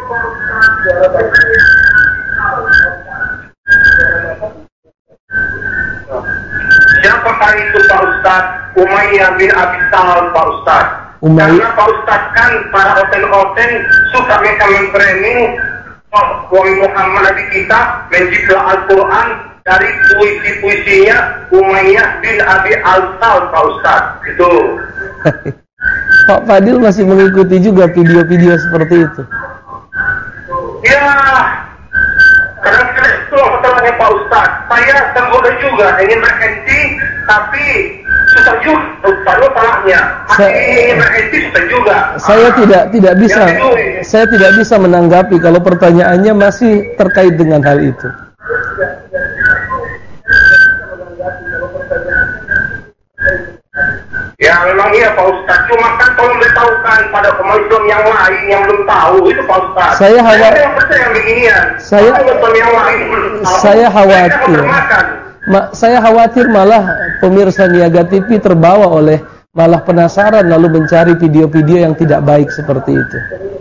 Siapakah itu Pak Ustaz? Umayyah bin Abi Sal, Pak Ustaz. Umayyah. Karena Pak Ustaz kan para hotel-hotel suka mereka membranding Wahai Muhammad Nabi kita mencipta Al-Quran dari puisi-puisinya Umayyah bin Abi Al-Sal, Pak Ustaz. Itu. Pak Fadil masih mengikuti juga video-video seperti itu. Ya, kadang-kadang itu masalahnya Pak Ustaz. Saya tergoda juga ingin berhenti, tapi susah juga Ustaz, masalahnya. Masih ingin berhenti susah juga. Saya ah, tidak tidak bisa, ya, saya tidak bisa menanggapi kalau pertanyaannya masih terkait dengan hal itu. Ya memang iya Pak Ustaz, cuma kan tolong beritahukan pada umat Islam yang lain yang belum tahu itu Pak Ustaz. Saya khawatir yang percaya yang beginian. Saya Islam yang lain belum tahu. Saya khawatir. Ma, saya khawatir malah pemirsa Niaga T V terbawa oleh malah penasaran lalu mencari video-video yang tidak baik seperti itu.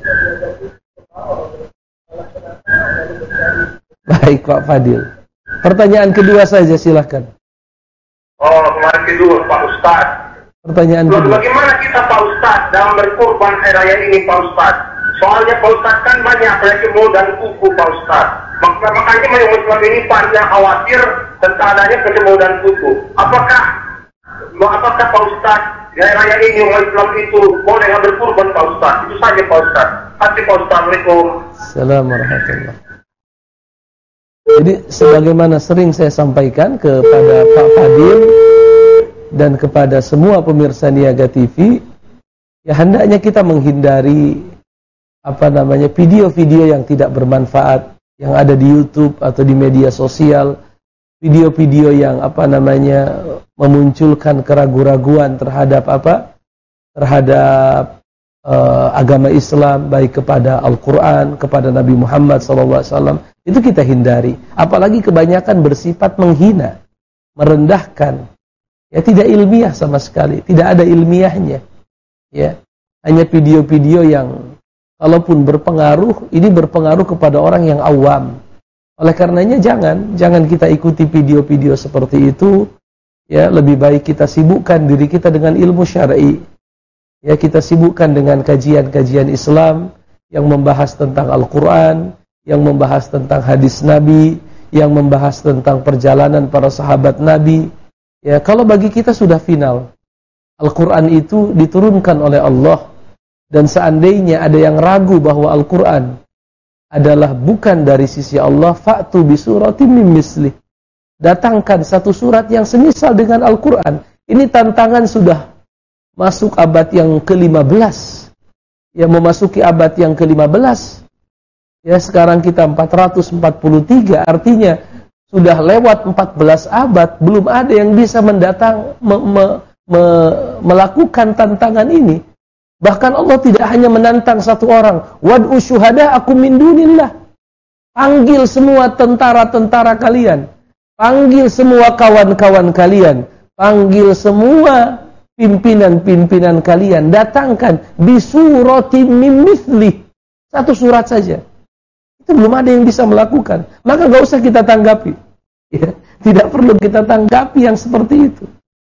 Baik Pak Fadil. Pertanyaan kedua saja silahkan. Oh, kemarin kedua Pak Ustaz. Pertanyaan Lalu kedua. bagaimana kita Pak Ustaz dalam berkurban hari raya ini Pak Ustaz? Soalnya Pak Ustaz kan banyak penyakit dan kuku Pak Ustaz. Maka, makanya masyarakat Islam ini panjang khawatir tentang adanya penyakit dan kuku. Apakah apakah Pak Ustaz di hari raya ini umat Islam itu boleh berkurban Pak Ustaz? Itu saja Pak Ustaz. Terima kasih. Assalamualaikum. Assalamualaikum warahmatullahi wabarakatuh. Jadi sebagaimana sering saya sampaikan kepada Pak Fadil dan kepada semua pemirsa Niaga T V, ya hendaknya kita menghindari apa namanya video-video yang tidak bermanfaat yang ada di YouTube atau di media sosial, video-video yang apa namanya memunculkan keraguan-raguan terhadap apa? terhadap uh, agama Islam, baik kepada Al-Qur'an, kepada Nabi Muhammad sallallahu alaihi wasallam. Itu kita hindari, apalagi kebanyakan bersifat menghina, merendahkan. Ya tidak ilmiah sama sekali, tidak ada ilmiahnya. Ya, hanya video-video yang kalaupun berpengaruh, ini berpengaruh kepada orang yang awam. Oleh karenanya jangan jangan kita ikuti video-video seperti itu. Ya, lebih baik kita sibukkan diri kita dengan ilmu syar'i. Ya, kita sibukkan dengan kajian-kajian Islam yang membahas tentang Al-Quran, yang membahas tentang hadis Nabi, yang membahas tentang perjalanan para sahabat Nabi. Ya, kalau bagi kita sudah final. Al-Quran itu diturunkan oleh Allah, dan seandainya ada yang ragu bahwa Al-Quran adalah bukan dari sisi Allah, fa'tu bisuratim min mislih. Datangkan satu surat yang semisal dengan Al-Quran. Ini tantangan sudah masuk abad yang ke lima belas. Ya, memasuki abad yang ke lima belas. Ya, sekarang kita empat ratus empat puluh tiga, artinya sudah lewat empat belas abad, belum ada yang bisa mendatang me, me, me, melakukan tantangan ini. Bahkan Allah tidak hanya menantang satu orang, wad'u syuhada'akum min dunillah. Panggil semua tentara-tentara kalian, panggil semua kawan-kawan kalian, panggil semua pimpinan-pimpinan kalian, datangkan bisuratim min mithlih. Satu surat saja. Itu belum ada yang bisa melakukan. Maka gak usah kita tanggapi. Ya, tidak perlu kita tanggapi yang seperti itu.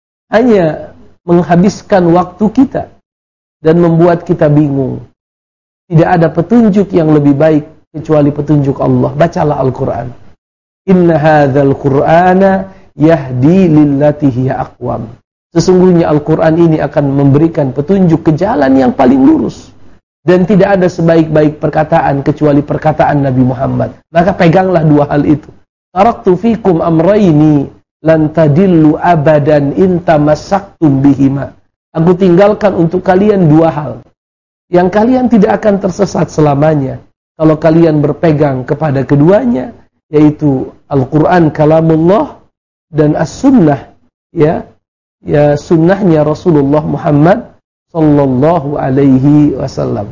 Hanya menghabiskan waktu kita dan membuat kita bingung. Tidak ada petunjuk yang lebih baik kecuali petunjuk Allah. Bacalah Al-Quran. Inna hadzal Qur'ana yahdi lillati hiya aqwam. Sesungguhnya Al-Quran ini akan memberikan petunjuk ke jalan yang paling lurus. Dan tidak ada sebaik-baik perkataan kecuali perkataan Nabi Muhammad. Maka peganglah dua hal itu. Taraktu fikum amrayni lan tadillu abadan in tamassaktum bihima. Aku tinggalkan untuk kalian dua hal yang kalian tidak akan tersesat selamanya kalau kalian berpegang kepada keduanya, yaitu Al-Quran kalamullah dan As-Sunnah, ya, ya sunnahnya Rasulullah Muhammad sallallahu alaihi wasallam.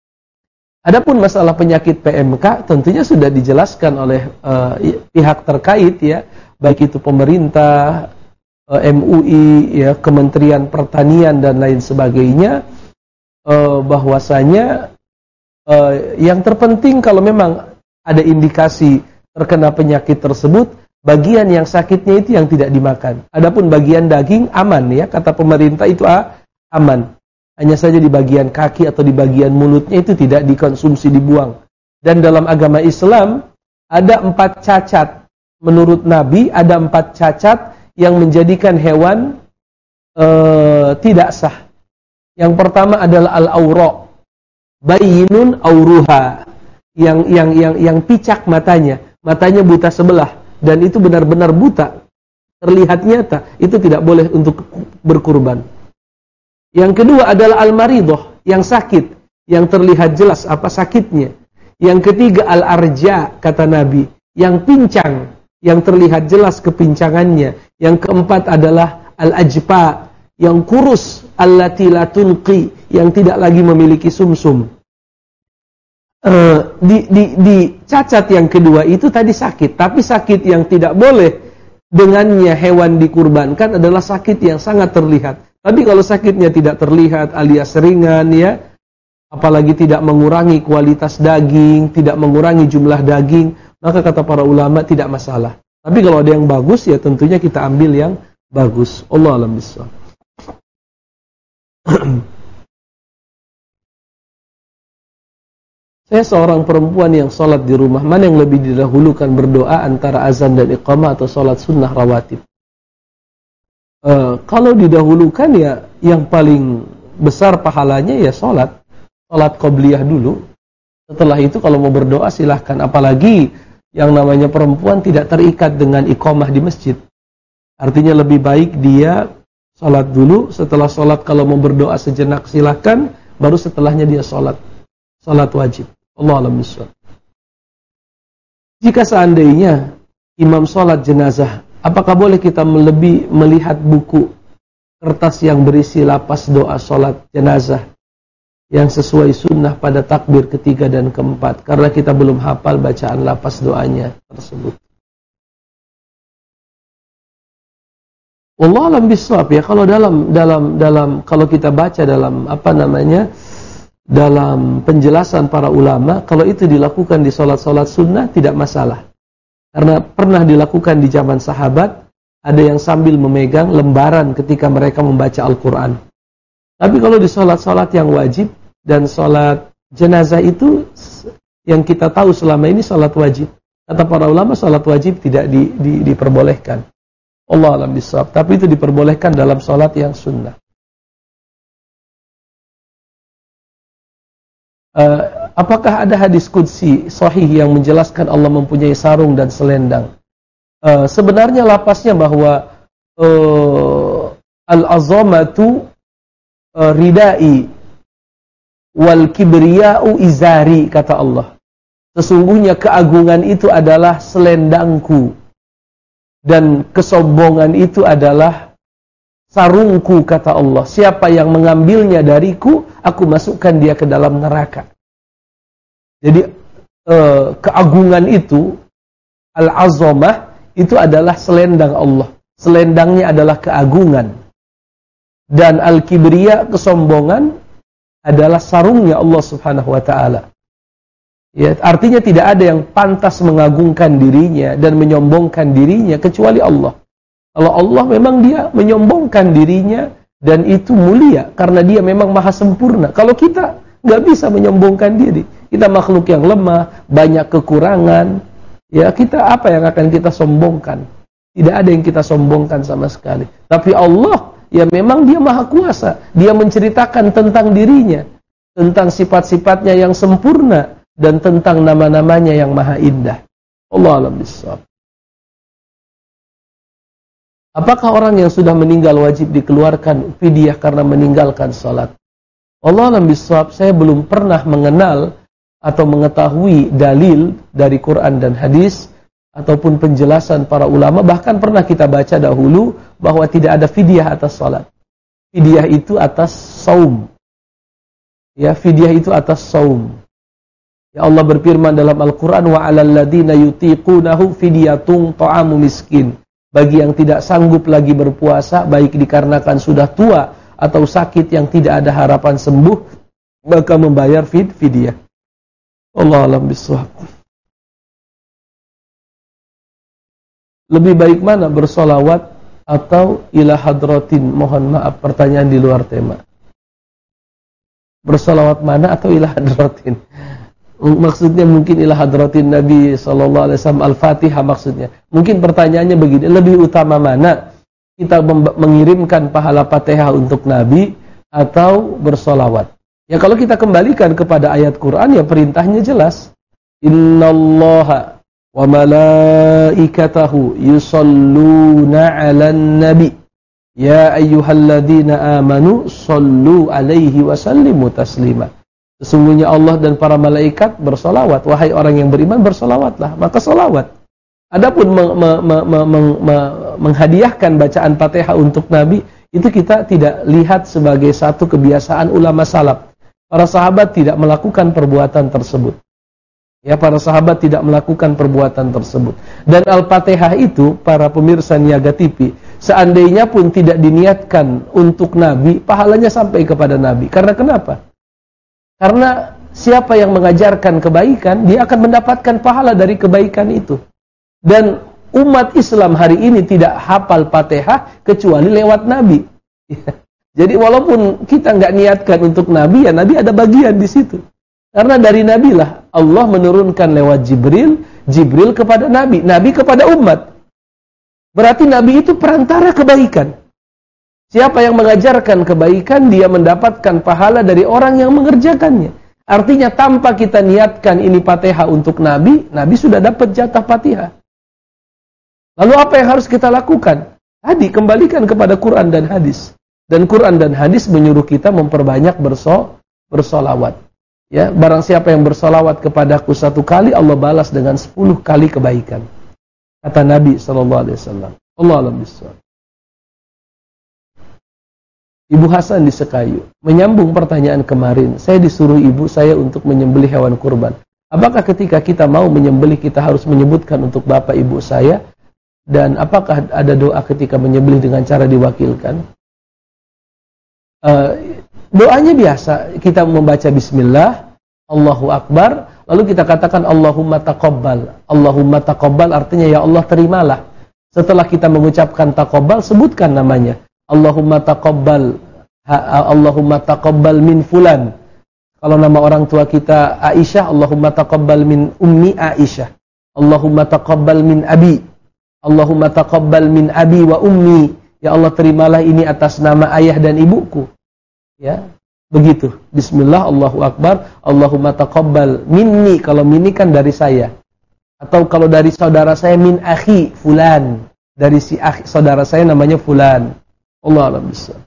Adapun masalah penyakit P M K tentunya sudah dijelaskan oleh uh, pihak terkait, ya, baik itu pemerintah, uh, M U I, ya, Kementerian Pertanian dan lain sebagainya, uh, bahwasanya uh, yang terpenting kalau memang ada indikasi terkena penyakit tersebut, bagian yang sakitnya itu yang tidak dimakan. Adapun bagian daging aman, ya, kata pemerintah itu ah, aman. Hanya saja di bagian kaki atau di bagian mulutnya itu tidak dikonsumsi, dibuang. Dan dalam agama Islam ada empat cacat. Menurut Nabi ada empat cacat yang menjadikan hewan uh, tidak sah. Yang pertama adalah al-awra, bayyinun auruha, yang yang yang yang picak matanya, matanya buta sebelah dan itu benar-benar buta, terlihat nyata, itu tidak boleh untuk berkurban. Yang kedua adalah al-maridah, yang sakit, yang terlihat jelas apa sakitnya. Yang ketiga al-arja, kata Nabi, yang pincang, yang terlihat jelas kepincangannya. Yang keempat adalah al-ajpa, yang kurus, allati la tunqi, yang tidak lagi memiliki sumsum. Uh, di, di, di cacat yang kedua itu tadi sakit, tapi sakit yang tidak boleh dengannya hewan dikurbankan adalah sakit yang sangat terlihat. Tapi kalau sakitnya tidak terlihat alias ringan, ya, apalagi tidak mengurangi kualitas daging, tidak mengurangi jumlah daging, maka kata para ulama tidak masalah. Tapi kalau ada yang bagus, ya tentunya kita ambil yang bagus. Allah a'lam bishawab. Saya seorang perempuan yang sholat di rumah, mana yang lebih didahulukan berdoa antara azan dan iqamah atau sholat sunnah rawatib? Uh, kalau didahulukan, ya yang paling besar pahalanya ya sholat sholat qobliyah dulu. Setelah itu kalau mau berdoa silahkan. Apalagi yang namanya perempuan tidak terikat dengan iqamah di masjid. Artinya lebih baik dia sholat dulu. Setelah sholat kalau mau berdoa sejenak silahkan, baru setelahnya dia sholat sholat wajib. Allah a'lam bishawab. Jika seandainya imam sholat jenazah, apakah boleh kita lebih melihat buku kertas yang berisi lapas doa sholat jenazah yang sesuai sunnah pada takbir ketiga dan keempat, karena kita belum hafal bacaan lapas doanya tersebut? Allah a'lam bishawab, ya, kalau dalam dalam dalam kalau kita baca dalam apa namanya dalam penjelasan para ulama, kalau itu dilakukan di sholat-sholat sunnah tidak masalah. Karena pernah dilakukan di zaman sahabat, ada yang sambil memegang lembaran ketika mereka membaca Al-Quran. Tapi kalau di sholat-sholat yang wajib dan sholat jenazah itu yang kita tahu selama ini sholat wajib. Kata para ulama sholat wajib tidak di, di, diperbolehkan. Allah alam bisawab. Tapi itu diperbolehkan dalam sholat yang sunnah. Uh, apakah ada hadis qudsi sahih yang menjelaskan Allah mempunyai sarung dan selendang? Uh, sebenarnya lapasnya bahwa uh, al-azamatu uh, ridai wal kibriya'u izari, kata Allah. Sesungguhnya keagungan itu adalah selendangku dan kesombongan itu adalah sarungku, kata Allah. Siapa yang mengambilnya dariku, aku masukkan dia ke dalam neraka. Jadi eh, keagungan itu, al-azamah, itu adalah selendang Allah. Selendangnya adalah keagungan. Dan al-kibriya, kesombongan, adalah sarungnya Allah subhanahu wa ta'ala. Ya, artinya tidak ada yang pantas mengagungkan dirinya dan menyombongkan dirinya kecuali Allah. Kalau Allah memang dia menyombongkan dirinya dan itu mulia karena dia memang maha sempurna. Kalau kita nggak bisa menyombongkan diri, kita makhluk yang lemah, banyak kekurangan. Ya, kita apa yang akan kita sombongkan? Tidak ada yang kita sombongkan sama sekali. Tapi Allah, ya memang dia maha kuasa. Dia menceritakan tentang dirinya, tentang sifat-sifatnya yang sempurna dan tentang nama-namanya yang maha indah. Allah alam bisawab. Apakah orang yang sudah meninggal wajib dikeluarkan fidyah karena meninggalkan salat? Allah alam bisawab, saya belum pernah mengenal atau mengetahui dalil dari Quran dan hadis ataupun penjelasan para ulama. Bahkan pernah kita baca dahulu bahwa tidak ada fidyah atas salat. Fidyah itu atas saum. Ya, fidyah itu atas saum. Ya, Allah berfirman dalam Al-Quran, wa 'alal ladzina yutiqunahu fidyatun ta'amu miskin. Bagi yang tidak sanggup lagi berpuasa, baik dikarenakan sudah tua atau sakit yang tidak ada harapan sembuh, maka membayar fid fidyah. Allah alam bisawab. Lebih baik mana, bersolawat atau ila hadratin? Mohon maaf, pertanyaan di luar tema. Bersolawat mana atau ila hadratin? Maksudnya mungkin ila hadratin Nabi sallallahu alaihi wasallam, Al-Fatihah maksudnya. Mungkin pertanyaannya begini, lebih utama mana? Kita mengirimkan pahala Fatihah untuk Nabi atau bersolawat? Ya, kalau kita kembalikan kepada ayat Quran, ya perintahnya jelas. Innallaha wa malaikatahu yusalluna 'alan nabi ya ayyuhalladzina amanu sallu 'alaihi wa sallimu taslima. Sesungguhnya Allah dan para malaikat bersolawat. Wahai orang yang beriman, bersolawatlah. Maka solawat. Adapun meng, me, me, me, me, me, menghadiahkan bacaan Fatihah untuk Nabi, itu kita tidak lihat sebagai satu kebiasaan ulama salaf. Para sahabat tidak melakukan perbuatan tersebut. Ya, para sahabat tidak melakukan perbuatan tersebut. Dan Al-Fatihah itu, para pemirsa Niaga T V, seandainya pun tidak diniatkan untuk Nabi, pahalanya sampai kepada Nabi. Karena kenapa? Karena siapa yang mengajarkan kebaikan, dia akan mendapatkan pahala dari kebaikan itu. Dan umat Islam hari ini tidak hafal Fatihah kecuali lewat Nabi. Jadi walaupun kita nggak niatkan untuk Nabi, ya Nabi ada bagian di situ. Karena dari Nabi lah Allah menurunkan lewat Jibril, Jibril kepada Nabi, Nabi kepada umat. Berarti Nabi itu perantara kebaikan. Siapa yang mengajarkan kebaikan, dia mendapatkan pahala dari orang yang mengerjakannya. Artinya tanpa kita niatkan ini Fatihah untuk Nabi, Nabi sudah dapat jatah Fatihah. Lalu apa yang harus kita lakukan? Tadi kembalikan kepada Quran dan hadis. Dan Quran dan hadis menyuruh kita memperbanyak berso, bersolawat. Ya, barang siapa yang bersolawat kepadaku satu kali, Allah balas dengan sepuluh kali kebaikan. Kata Nabi sallallahu alaihi wasallam. Allah alam bisawab. Ibu Hasan di Sekayu, menyambung pertanyaan kemarin, saya disuruh ibu saya untuk menyembelih hewan kurban. Apakah ketika kita mau menyembelih kita harus menyebutkan untuk bapak ibu saya? Dan apakah ada doa ketika menyembelih dengan cara diwakilkan? Uh, doanya biasa, kita membaca bismillah, Allahu Akbar, lalu kita katakan Allahumma taqabbal. Allahumma taqabbal artinya ya Allah terimalah. Setelah kita mengucapkan taqabbal, sebutkan namanya. Allahumma taqabbal Allahumma taqabbal min fulan. Kalau nama orang tua kita Aisyah, Allahumma taqabbal min ummi Aisyah. Allahumma taqabbal min abi. Allahumma taqabbal min abi wa ummi. Ya Allah, terimalah ini atas nama ayah dan ibuku. Ya, begitu. Bismillah, Allahu Akbar. Allahumma taqabbal minni. Kalau minni kan dari saya. Atau kalau dari saudara saya, min akhi fulan. Dari si akhi, saudara saya namanya fulan. Allah a'lam bishawab.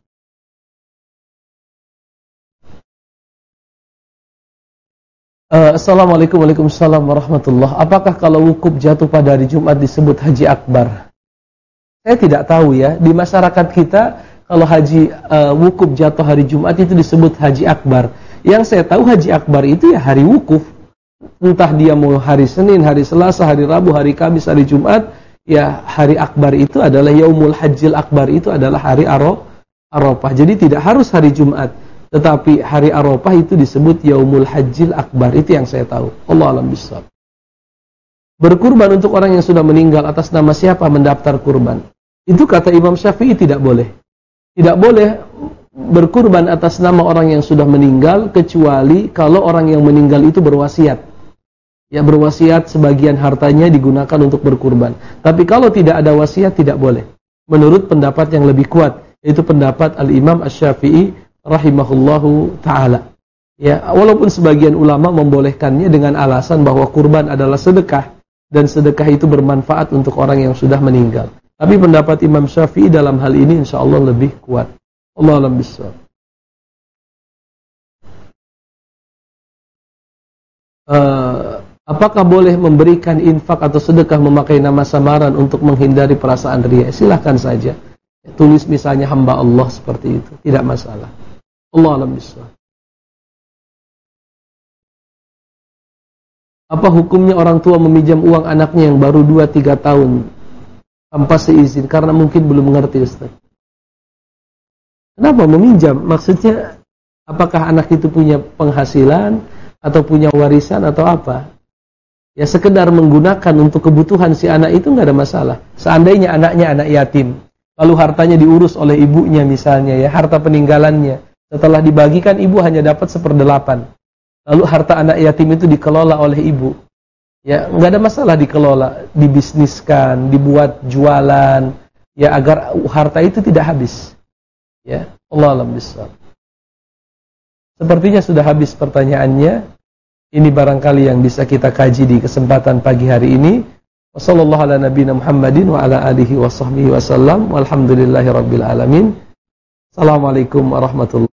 Uh, Assalamualaikum Waalaikumsalam warahmatullahi. Apakah kalau wukuf jatuh pada hari Jumat disebut haji akbar? Saya tidak tahu ya. Di masyarakat kita kalau haji uh, wukuf jatuh hari Jumat itu disebut haji akbar. Yang saya tahu haji akbar itu ya hari wukuf. Entah dia mau hari Senin, hari Selasa, hari Rabu, hari Kamis, hari Jumat, ya hari akbar itu adalah yaumul hajjil akbar, itu adalah hari Arafah. Jadi tidak harus hari Jumat. Tetapi hari Arafah itu disebut yaumul hajjil akbar. Itu yang saya tahu. Allah a'lam bishawab. Berkurban untuk orang yang sudah meninggal, atas nama siapa mendaftar kurban? Itu kata Imam Syafi'i tidak boleh. Tidak boleh berkurban atas nama orang yang sudah meninggal, kecuali kalau orang yang meninggal itu berwasiat. Ya, berwasiat sebagian hartanya digunakan untuk berkurban. Tapi kalau tidak ada wasiat, tidak boleh. Menurut pendapat yang lebih kuat, yaitu pendapat Al-Imam Asy-Syafi'i rahimahullahu ta'ala. Ya, walaupun sebagian ulama membolehkannya dengan alasan bahwa kurban adalah sedekah, dan sedekah itu bermanfaat untuk orang yang sudah meninggal. Tapi pendapat Imam Syafi'i dalam hal ini insya Allah lebih kuat. Allah a'lam bishawab. Uh, apakah boleh memberikan infak atau sedekah memakai nama samaran untuk menghindari perasaan riya? Silahkan saja. Tulis misalnya hamba Allah seperti itu, tidak masalah. Allah a'lam bishawab. Apa hukumnya orang tua meminjam uang anaknya yang baru dua tiga tahun tanpa seizin karena mungkin belum mengerti, Ustaz? Kenapa meminjam? Maksudnya apakah anak itu punya penghasilan atau punya warisan atau apa? Ya sekedar menggunakan untuk kebutuhan si anak itu nggak ada masalah. Seandainya anaknya anak yatim, lalu hartanya diurus oleh ibunya misalnya, ya harta peninggalannya, setelah dibagikan ibu hanya dapat seperdelapan. Lalu harta anak yatim itu dikelola oleh ibu. Ya, nggak ada masalah dikelola, dibisniskan, dibuat jualan, ya agar harta itu tidak habis. Ya, Allah a'lam bishawab. Sepertinya sudah habis pertanyaannya. Ini barangkali yang bisa kita kaji di kesempatan pagi hari ini. Wassallallahu ala nabiyina Muhammadin wa ala alihi wa sahbihi wasallam. Walhamdulillahi rabbil alamin. Assalamualaikum warahmatullahi wabarakatuh.